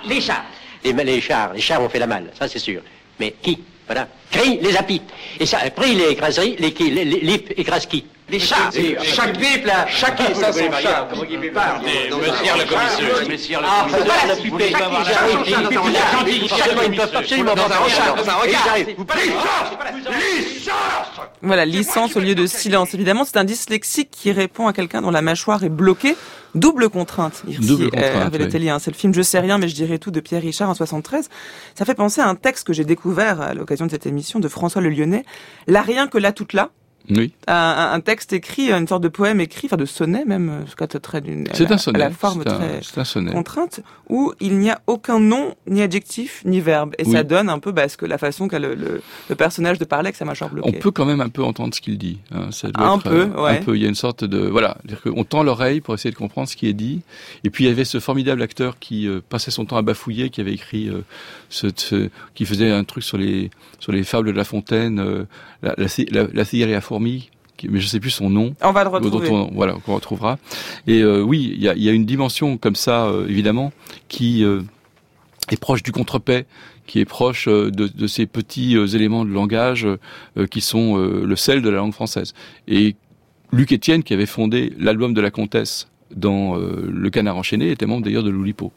Les chars ont fait la malle, ça c'est sûr. Mais qui? Voilà. Crie les apites. Et ça, après les écraseries, les lip écrasent qui? Les chars. Chaque bip, là. Chaque bip, ça c'est chat. Comment il bip pas? Monsieur le commissaire. Monsieur le ah, la pupée. Chaque ils ne peuvent absolument pas faire un chat. Vous parlez licence. Voilà, licence au lieu de silence. Évidemment, c'est un dyslexique qui répond à quelqu'un dont la mâchoire est bloquée. Double contrainte, Hervé Letellier. C'est le film Je sais rien, mais je dirai tout de Pierre Richard en 73. Ça fait penser à un texte que j'ai découvert à l'occasion de cette émission de François Le Lyonnais. Là, rien que là, toute là. Oui. Un texte écrit, une sorte de poème écrit, enfin de sonnet même, c'est un sonnet. À la forme très contrainte, où il n'y a aucun nom, ni adjectif, ni verbe. Et ça donne un peu la façon qu'a le personnage de parler avec sa mâchoire bloquée. On peut quand même un peu entendre ce qu'il dit. Hein. Ça doit un peu. Il y a une sorte de... Voilà, c'est-à-dire qu'on tend l'oreille pour essayer de comprendre ce qui est dit. Et puis il y avait ce formidable acteur qui passait son temps à bafouiller, qui avait écrit... qui faisait un truc sur les fables de La Fontaine, la cigale et la fourmi, mais je sais plus son nom. On va le retrouver. Qu'on retrouvera. Et oui, il y a une dimension comme ça, évidemment, qui est proche du contre-paix, qui est proche de ces petits éléments de langage qui sont le sel de la langue française. Et Luc Etienne, qui avait fondé l'album de la Comtesse dans Le Canard enchaîné, était membre d'ailleurs de l'Oulipo.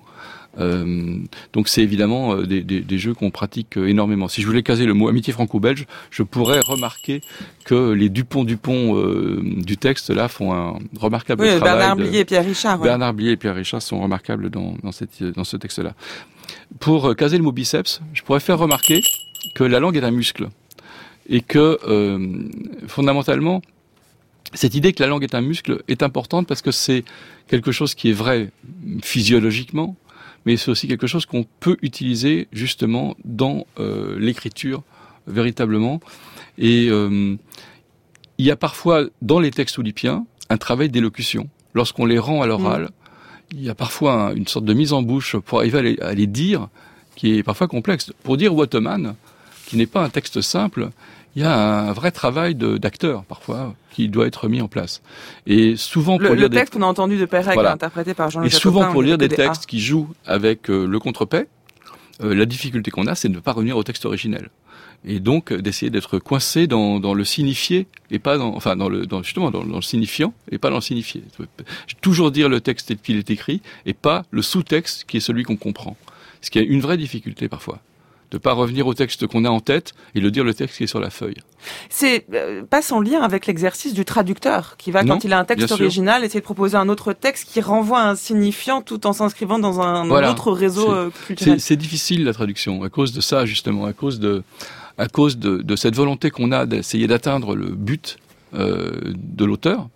Donc c'est évidemment des jeux qu'on pratique énormément. Si je voulais caser le mot amitié franco-belge, je pourrais remarquer que les Dupont du texte là font un remarquable travail. Bernard Blier et Pierre Richard. Bernard Blier et Pierre Richard sont remarquables dans ce texte-là. Pour caser le mot biceps, je pourrais faire remarquer que la langue est un muscle et que fondamentalement cette idée que la langue est un muscle est importante parce que c'est quelque chose qui est vrai physiologiquement, mais c'est aussi quelque chose qu'on peut utiliser justement dans l'écriture véritablement. Et il y a parfois dans les textes oulipiens un travail d'élocution. Lorsqu'on les rend à l'oral, il y a parfois une sorte de mise en bouche pour arriver à les dire, qui est parfois complexe. Pour dire Waterman, qui n'est pas un texte simple, il y a un vrai travail d'acteur parfois qui doit être mis en place. Et souvent pour lire le texte qu'on a entendu de Perec, interprété par Jean-Louis Jacopin. Et souvent pour lire des textes qui jouent avec le contre-paix, la difficulté qu'on a, c'est de ne pas revenir au texte originel. Et donc d'essayer d'être coincé dans le signifié et pas dans le signifiant et pas dans le signifié. Toujours dire le texte tel qu'il est écrit et pas le sous-texte qui est celui qu'on comprend. Ce qui est une vraie difficulté parfois. De pas revenir au texte qu'on a en tête et le dire le texte qui est sur la feuille. C'est pas sans lien avec l'exercice du traducteur qui va, quand il a un texte original, essayer de proposer un autre texte qui renvoie à un signifiant tout en s'inscrivant dans un autre réseau culturel. C'est difficile la traduction à cause de ça justement, à cause de cette volonté qu'on a d'essayer d'atteindre le but de l'auteur.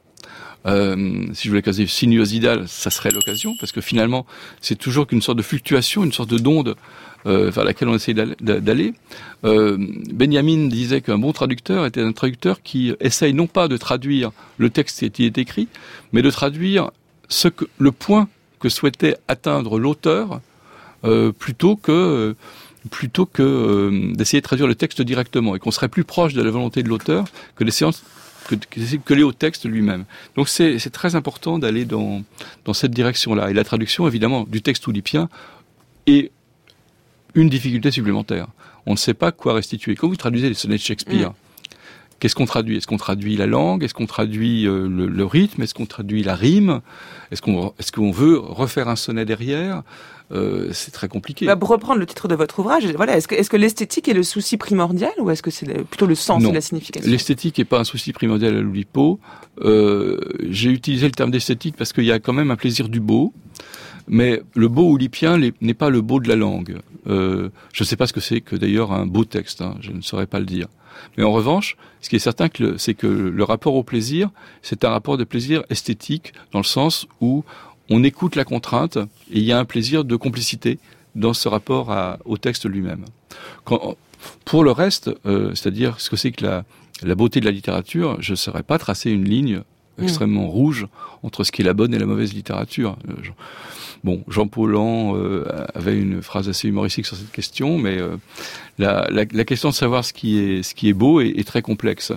Si je voulais caser sinuosidal, ça serait l'occasion, parce que finalement, c'est toujours qu'une sorte de fluctuation, une sorte d'onde vers laquelle on essaie d'aller. Benjamin disait qu'un bon traducteur était un traducteur qui essaye non pas de traduire le texte qui est écrit, mais de traduire le point que souhaitait atteindre l'auteur, plutôt que d'essayer de traduire le texte directement, et qu'on serait plus proche de la volonté de l'auteur que coller au texte lui-même. Donc c'est très important d'aller dans cette direction-là. Et la traduction, évidemment, du texte oulipien est une difficulté supplémentaire. On ne sait pas quoi restituer. Quand vous traduisez les sonnets de Shakespeare, qu'est-ce qu'on traduit ? Est-ce qu'on traduit la langue ? Est-ce qu'on traduit le rythme ? Est-ce qu'on traduit la rime ? Est-ce qu'on veut refaire un sonnet derrière ? C'est très compliqué. Pour reprendre le titre de votre ouvrage, est-ce que l'esthétique est le souci primordial ou est-ce que c'est plutôt le sens et la signification ? L'esthétique n'est pas un souci primordial à l'Oulipo. J'ai utilisé le terme d'esthétique parce qu'il y a quand même un plaisir du beau. Mais le beau oulipien n'est pas le beau de la langue. Je ne sais pas ce que c'est que d'ailleurs un beau texte, je ne saurais pas le dire. Mais en revanche, ce qui est certain, c'est que le rapport au plaisir, c'est un rapport de plaisir esthétique, dans le sens où on écoute la contrainte et il y a un plaisir de complicité dans ce rapport au texte lui-même. Pour le reste, c'est-à-dire ce que c'est que la beauté de la littérature, je ne saurais pas tracer une ligne extrêmement rouge entre ce qui est la bonne et la mauvaise littérature. Jean Paulhan avait une phrase assez humoristique sur cette question, mais la question de savoir ce qui est beau est très complexe.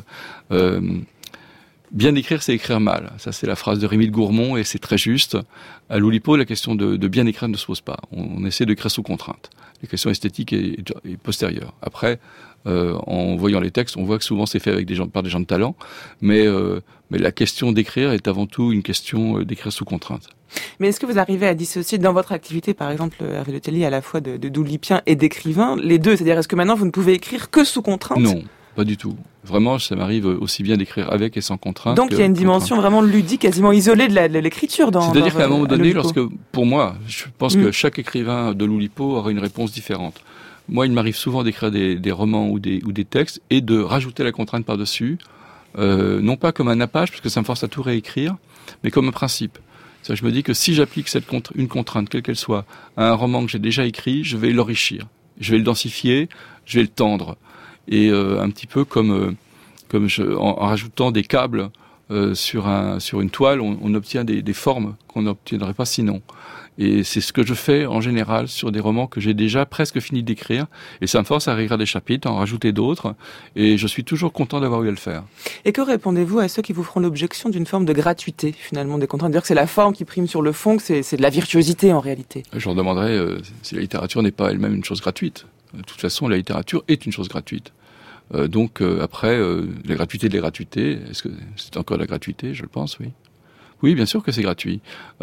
Bien écrire, c'est écrire mal. Ça, c'est la phrase de Rémy de Gourmont et c'est très juste. À l'Oulipo, la question de bien écrire ne se pose pas. On essaie de écrire sous contrainte. La question esthétique est postérieure. Après, en voyant les textes, on voit que souvent c'est fait par des gens de talent, mais la question d'écrire est avant tout une question d'écrire sous contrainte. Mais est-ce que vous arrivez à dissocier dans votre activité, par exemple, Hervé Letellier, à la fois d'oulipien et d'écrivain, les deux? C'est-à-dire, est-ce que maintenant vous ne pouvez écrire que sous contrainte? Non, pas du tout. Vraiment, ça m'arrive aussi bien d'écrire avec et sans contrainte. Donc il y a une dimension vraiment ludique, quasiment isolée de l'écriture dans. C'est-à-dire qu'à un moment donné, pour moi, je pense que chaque écrivain de l'Oulipo aura une réponse différente. Moi, il m'arrive souvent d'écrire des romans ou des textes et de rajouter la contrainte par-dessus, non pas comme un nappage, parce que ça me force à tout réécrire, mais comme un principe. Je me dis que si j'applique une contrainte, quelle qu'elle soit, à un roman que j'ai déjà écrit, je vais l'enrichir, je vais le densifier, je vais le tendre. Et un petit peu comme en rajoutant des câbles sur une toile, on obtient des formes qu'on n'obtiendrait pas sinon. Et c'est ce que je fais en général sur des romans que j'ai déjà presque fini d'écrire. Et ça me force à réécrire des chapitres, à en rajouter d'autres. Et je suis toujours content d'avoir eu à le faire. Et que répondez-vous à ceux qui vous feront l'objection d'une forme de gratuité, finalement, des contraintes? Dire que c'est la forme qui prime sur le fond, que c'est de la virtuosité en réalité. Je leur demanderais si la littérature n'est pas elle-même une chose gratuite. De toute façon, la littérature est une chose gratuite. Donc après, la gratuité de la gratuité, est-ce que c'est encore la gratuité? Je le pense, oui. Oui, bien sûr que c'est gratuit.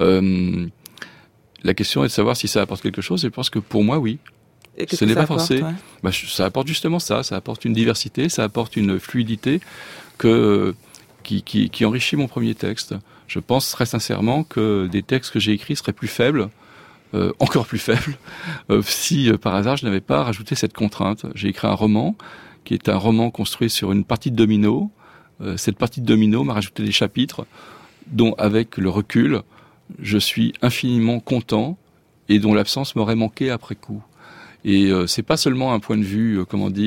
La question est de savoir si ça apporte quelque chose, et je pense que pour moi, oui. Et ce n'est pas forcé. Ouais. Ça apporte justement ça apporte une diversité, ça apporte une fluidité qui enrichit mon premier texte. Je pense très sincèrement que des textes que j'ai écrits seraient plus faibles, encore plus faibles, si par hasard je n'avais pas rajouté cette contrainte. J'ai écrit un roman qui est un roman construit sur une partie de domino. Cette partie de domino m'a rajouté des chapitres dont, avec le recul, je suis infiniment content et dont l'absence m'aurait manqué après coup. Et c'est pas seulement un point de vue,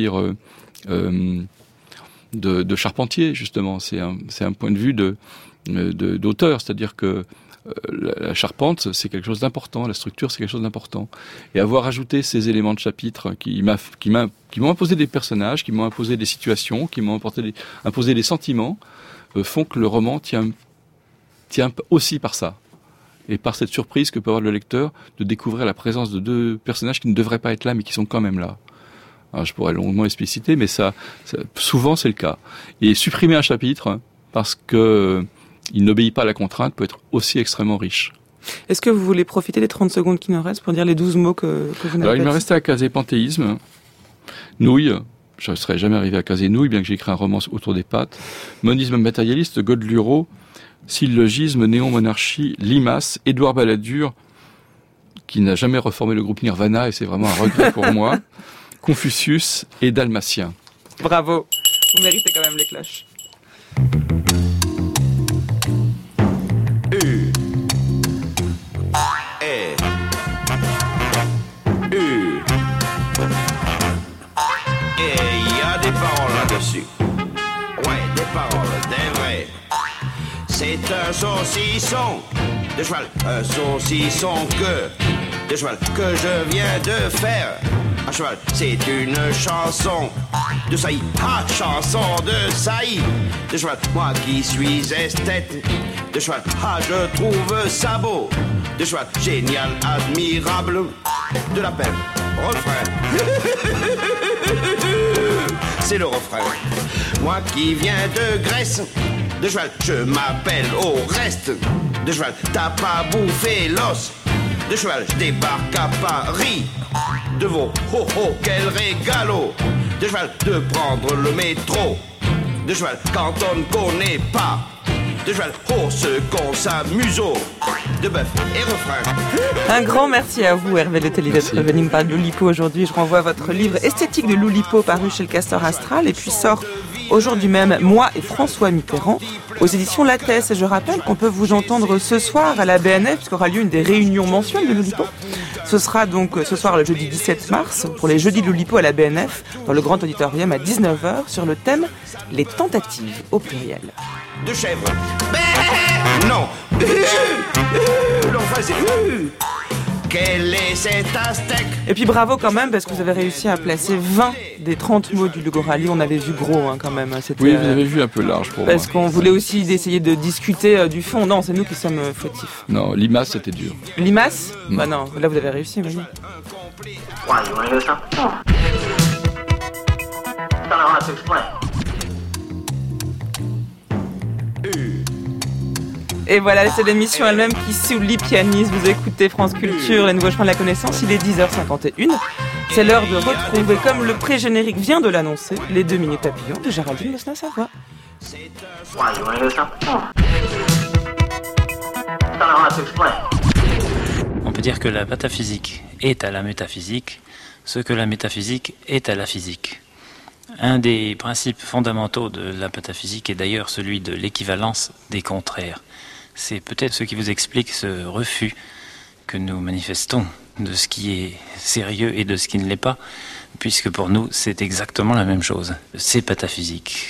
de charpentier, justement. C'est un point de vue d'auteur, c'est-à-dire que la charpente, c'est quelque chose d'important, la structure, c'est quelque chose d'important. Et avoir ajouté ces éléments de chapitre qui m'ont imposé des personnages, qui m'ont imposé des situations, qui m'ont imposé des sentiments, font que le roman tient aussi par ça. Et par cette surprise que peut avoir le lecteur de découvrir la présence de deux personnages qui ne devraient pas être là, mais qui sont quand même là. Alors, je pourrais longuement expliciter, mais ça souvent c'est le cas. Et supprimer un chapitre, parce que il n'obéit pas à la contrainte, peut être aussi extrêmement riche. Est-ce que vous voulez profiter des 30 secondes qui nous restent pour dire les 12 mots que vous n'avez pas? Il me restait à caser panthéisme, nouilles. Je ne serais jamais arrivé à caser nouilles, bien que j'ai écrit un roman autour des pâtes. Monisme matérialiste, Godluro, syllogisme, néo-monarchie, limace, Édouard Balladur, qui n'a jamais reformé le groupe Nirvana, et c'est vraiment un regret pour moi, Confucius et Dalmatien. Bravo, vous méritez quand même les cloches. Et il y a des paroles là-dessus. Ouais, des paroles, des vraies. C'est un saucisson de cheval, un saucisson de cheval que je viens de faire. Un cheval, c'est une chanson de saillie, chanson de saillie de cheval. Moi qui suis esthète de cheval, je trouve ça beau. De cheval, génial, admirable, de la peine, refrain. C'est le refrain. Moi qui viens de Grèce, de cheval, je m'appelle au reste. De cheval, t'as pas bouffé l'os. De cheval, je débarque à Paris. De veau, oh oh, quel régalo. De cheval, de prendre le métro. De cheval, quand on ne connaît pas. de cheval, hausse, qu'on s'amuse, de bœuf et refrain. Un grand merci à vous, Hervé Letellier, d'être venu me parler de l'Oulipo aujourd'hui. Je renvoie à votre livre Esthétique de l'Oulipo, paru chez le Castor Astral, et puis sort aujourd'hui même Moi et François Mitterrand aux éditions Lattès. Et je rappelle qu'on peut vous entendre ce soir à la BNF, puisqu'aura lieu une des réunions mensuelles de l'Oulipo. Ce sera donc ce soir le jeudi 17 mars pour les jeudis de l'Oulipo à la BNF, dans le grand auditorium à 19h, sur le thème Les tentatives au pluriel. De chèvre. Non. Non, vas-y. Quel est cet aztèque? Et puis bravo quand même, parce que vous avez réussi à placer 20 des 30 mots du Logorali. On avait vu gros quand même. C'était, oui, vous avez vu un peu large pour moi. Parce qu'on voulait aussi essayer de discuter du fond. Non, c'est nous qui sommes fautifs. Non, limace, c'était dur. Limace? Bah non, là vous avez réussi, voyez. Et voilà, c'est l'émission elle-même qui pianise. Vous écoutez France Culture, les nouveaux chemins de la connaissance. Il est 10h51. C'est l'heure de retrouver, comme le pré-générique vient de l'annoncer, les 2 minutes papillons de Géraldine Lesna-Savoie. On peut dire que la pataphysique est à la métaphysique ce que la métaphysique est à la physique. Un des principes fondamentaux de la pataphysique est d'ailleurs celui de l'équivalence des contraires. C'est peut-être ce qui vous explique ce refus que nous manifestons de ce qui est sérieux et de ce qui ne l'est pas, puisque pour nous, c'est exactement la même chose. C'est pataphysique.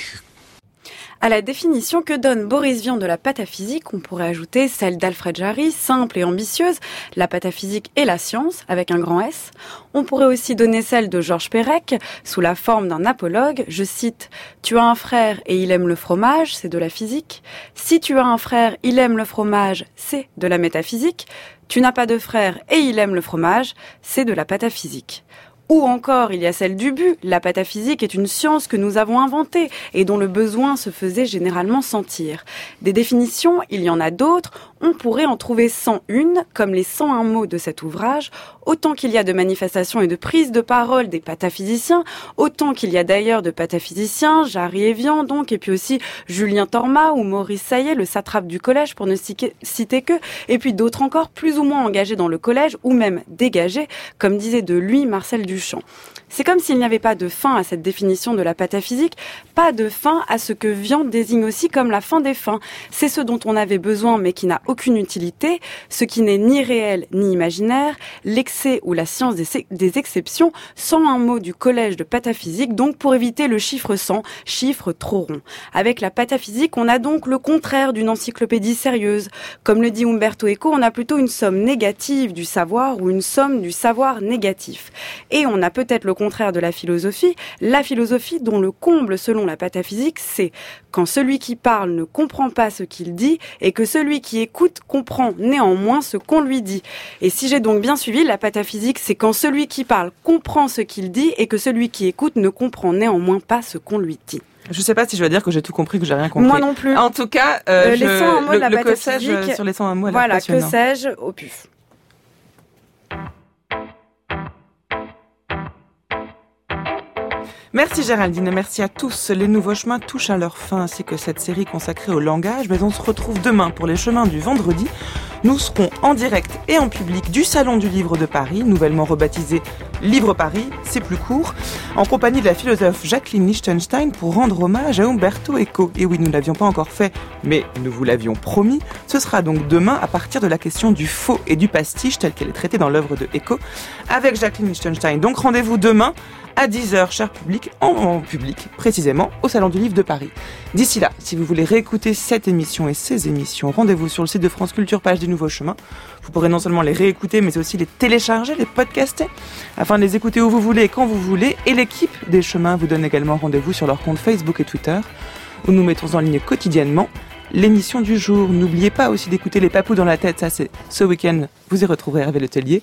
À la définition que donne Boris Vian de la pataphysique, on pourrait ajouter celle d'Alfred Jarry, simple et ambitieuse, la pataphysique et la science, avec un grand S. On pourrait aussi donner celle de Georges Perec, sous la forme d'un apologue, je cite « Tu as un frère et il aime le fromage, c'est de la physique. Si tu as un frère, il aime le fromage, c'est de la métaphysique. Tu n'as pas de frère et il aime le fromage, c'est de la pataphysique. » Ou encore, il y a celle du but. La pataphysique est une science que nous avons inventée et dont le besoin se faisait généralement sentir. Des définitions, il y en a d'autres. On pourrait en trouver 101, comme les 101 mots de cet ouvrage. Autant qu'il y a de manifestations et de prises de parole des pataphysiciens, autant qu'il y a d'ailleurs de pataphysiciens, Jarry et Vian donc, et puis aussi Julien Torma ou Maurice Saillet, le satrape du collège pour ne citer que, et puis d'autres encore plus ou moins engagés dans le collège ou même dégagés, comme disait de lui Marcel Duchamp. C'est comme s'il n'y avait pas de fin à cette définition de la pataphysique, pas de fin à ce que Vian désigne aussi comme la fin des fins. C'est ce dont on avait besoin mais qui n'a aucune utilité, ce qui n'est ni réel ni imaginaire, l'excès ou la science des exceptions, 101 mots du collège de pataphysique, donc pour éviter le chiffre 100, chiffre trop rond. Avec la pataphysique, on a donc le contraire d'une encyclopédie sérieuse. Comme le dit Umberto Eco, on a plutôt une somme négative du savoir ou une somme du savoir négatif. Et on a peut-être le contraire de la philosophie dont le comble selon la pataphysique, c'est quand celui qui parle ne comprend pas ce qu'il dit et que celui qui écoute comprend néanmoins ce qu'on lui dit. Et si j'ai donc bien suivi, la pataphysique, c'est quand celui qui parle comprend ce qu'il dit et que celui qui écoute ne comprend néanmoins pas ce qu'on lui dit. Je sais pas si je dois dire que j'ai tout compris, que j'ai rien compris. Moi non plus. En tout cas, les 101 mots de la pataphysique, que sais-je sur les 101 mots, voilà, que sais-je au puf. Merci Géraldine et merci à tous. Les nouveaux chemins touchent à leur fin, ainsi que cette série consacrée au langage. Mais on se retrouve demain pour les chemins du vendredi. Nous serons en direct et en public du Salon du Livre de Paris, nouvellement rebaptisé Livre Paris, c'est plus court, en compagnie de la philosophe Jacqueline Lichtenstein pour rendre hommage à Umberto Eco. Et oui, nous ne l'avions pas encore fait, mais nous vous l'avions promis. Ce sera donc demain à partir de la question du faux et du pastiche telle qu'elle est traitée dans l'œuvre de Eco avec Jacqueline Lichtenstein. Donc rendez-vous demain à 10h, cher public, en public, précisément, au Salon du Livre de Paris. D'ici là, si vous voulez réécouter cette émission et ces émissions, rendez-vous sur le site de France Culture, page des Nouveaux Chemins. Vous pourrez non seulement les réécouter, mais aussi les télécharger, les podcaster, afin de les écouter où vous voulez et quand vous voulez. Et l'équipe des Chemins vous donne également rendez-vous sur leur compte Facebook et Twitter, où nous mettons en ligne quotidiennement l'émission du jour. N'oubliez pas aussi d'écouter les papous dans la tête, ça c'est ce week-end, vous y retrouverez Hervé Letellier.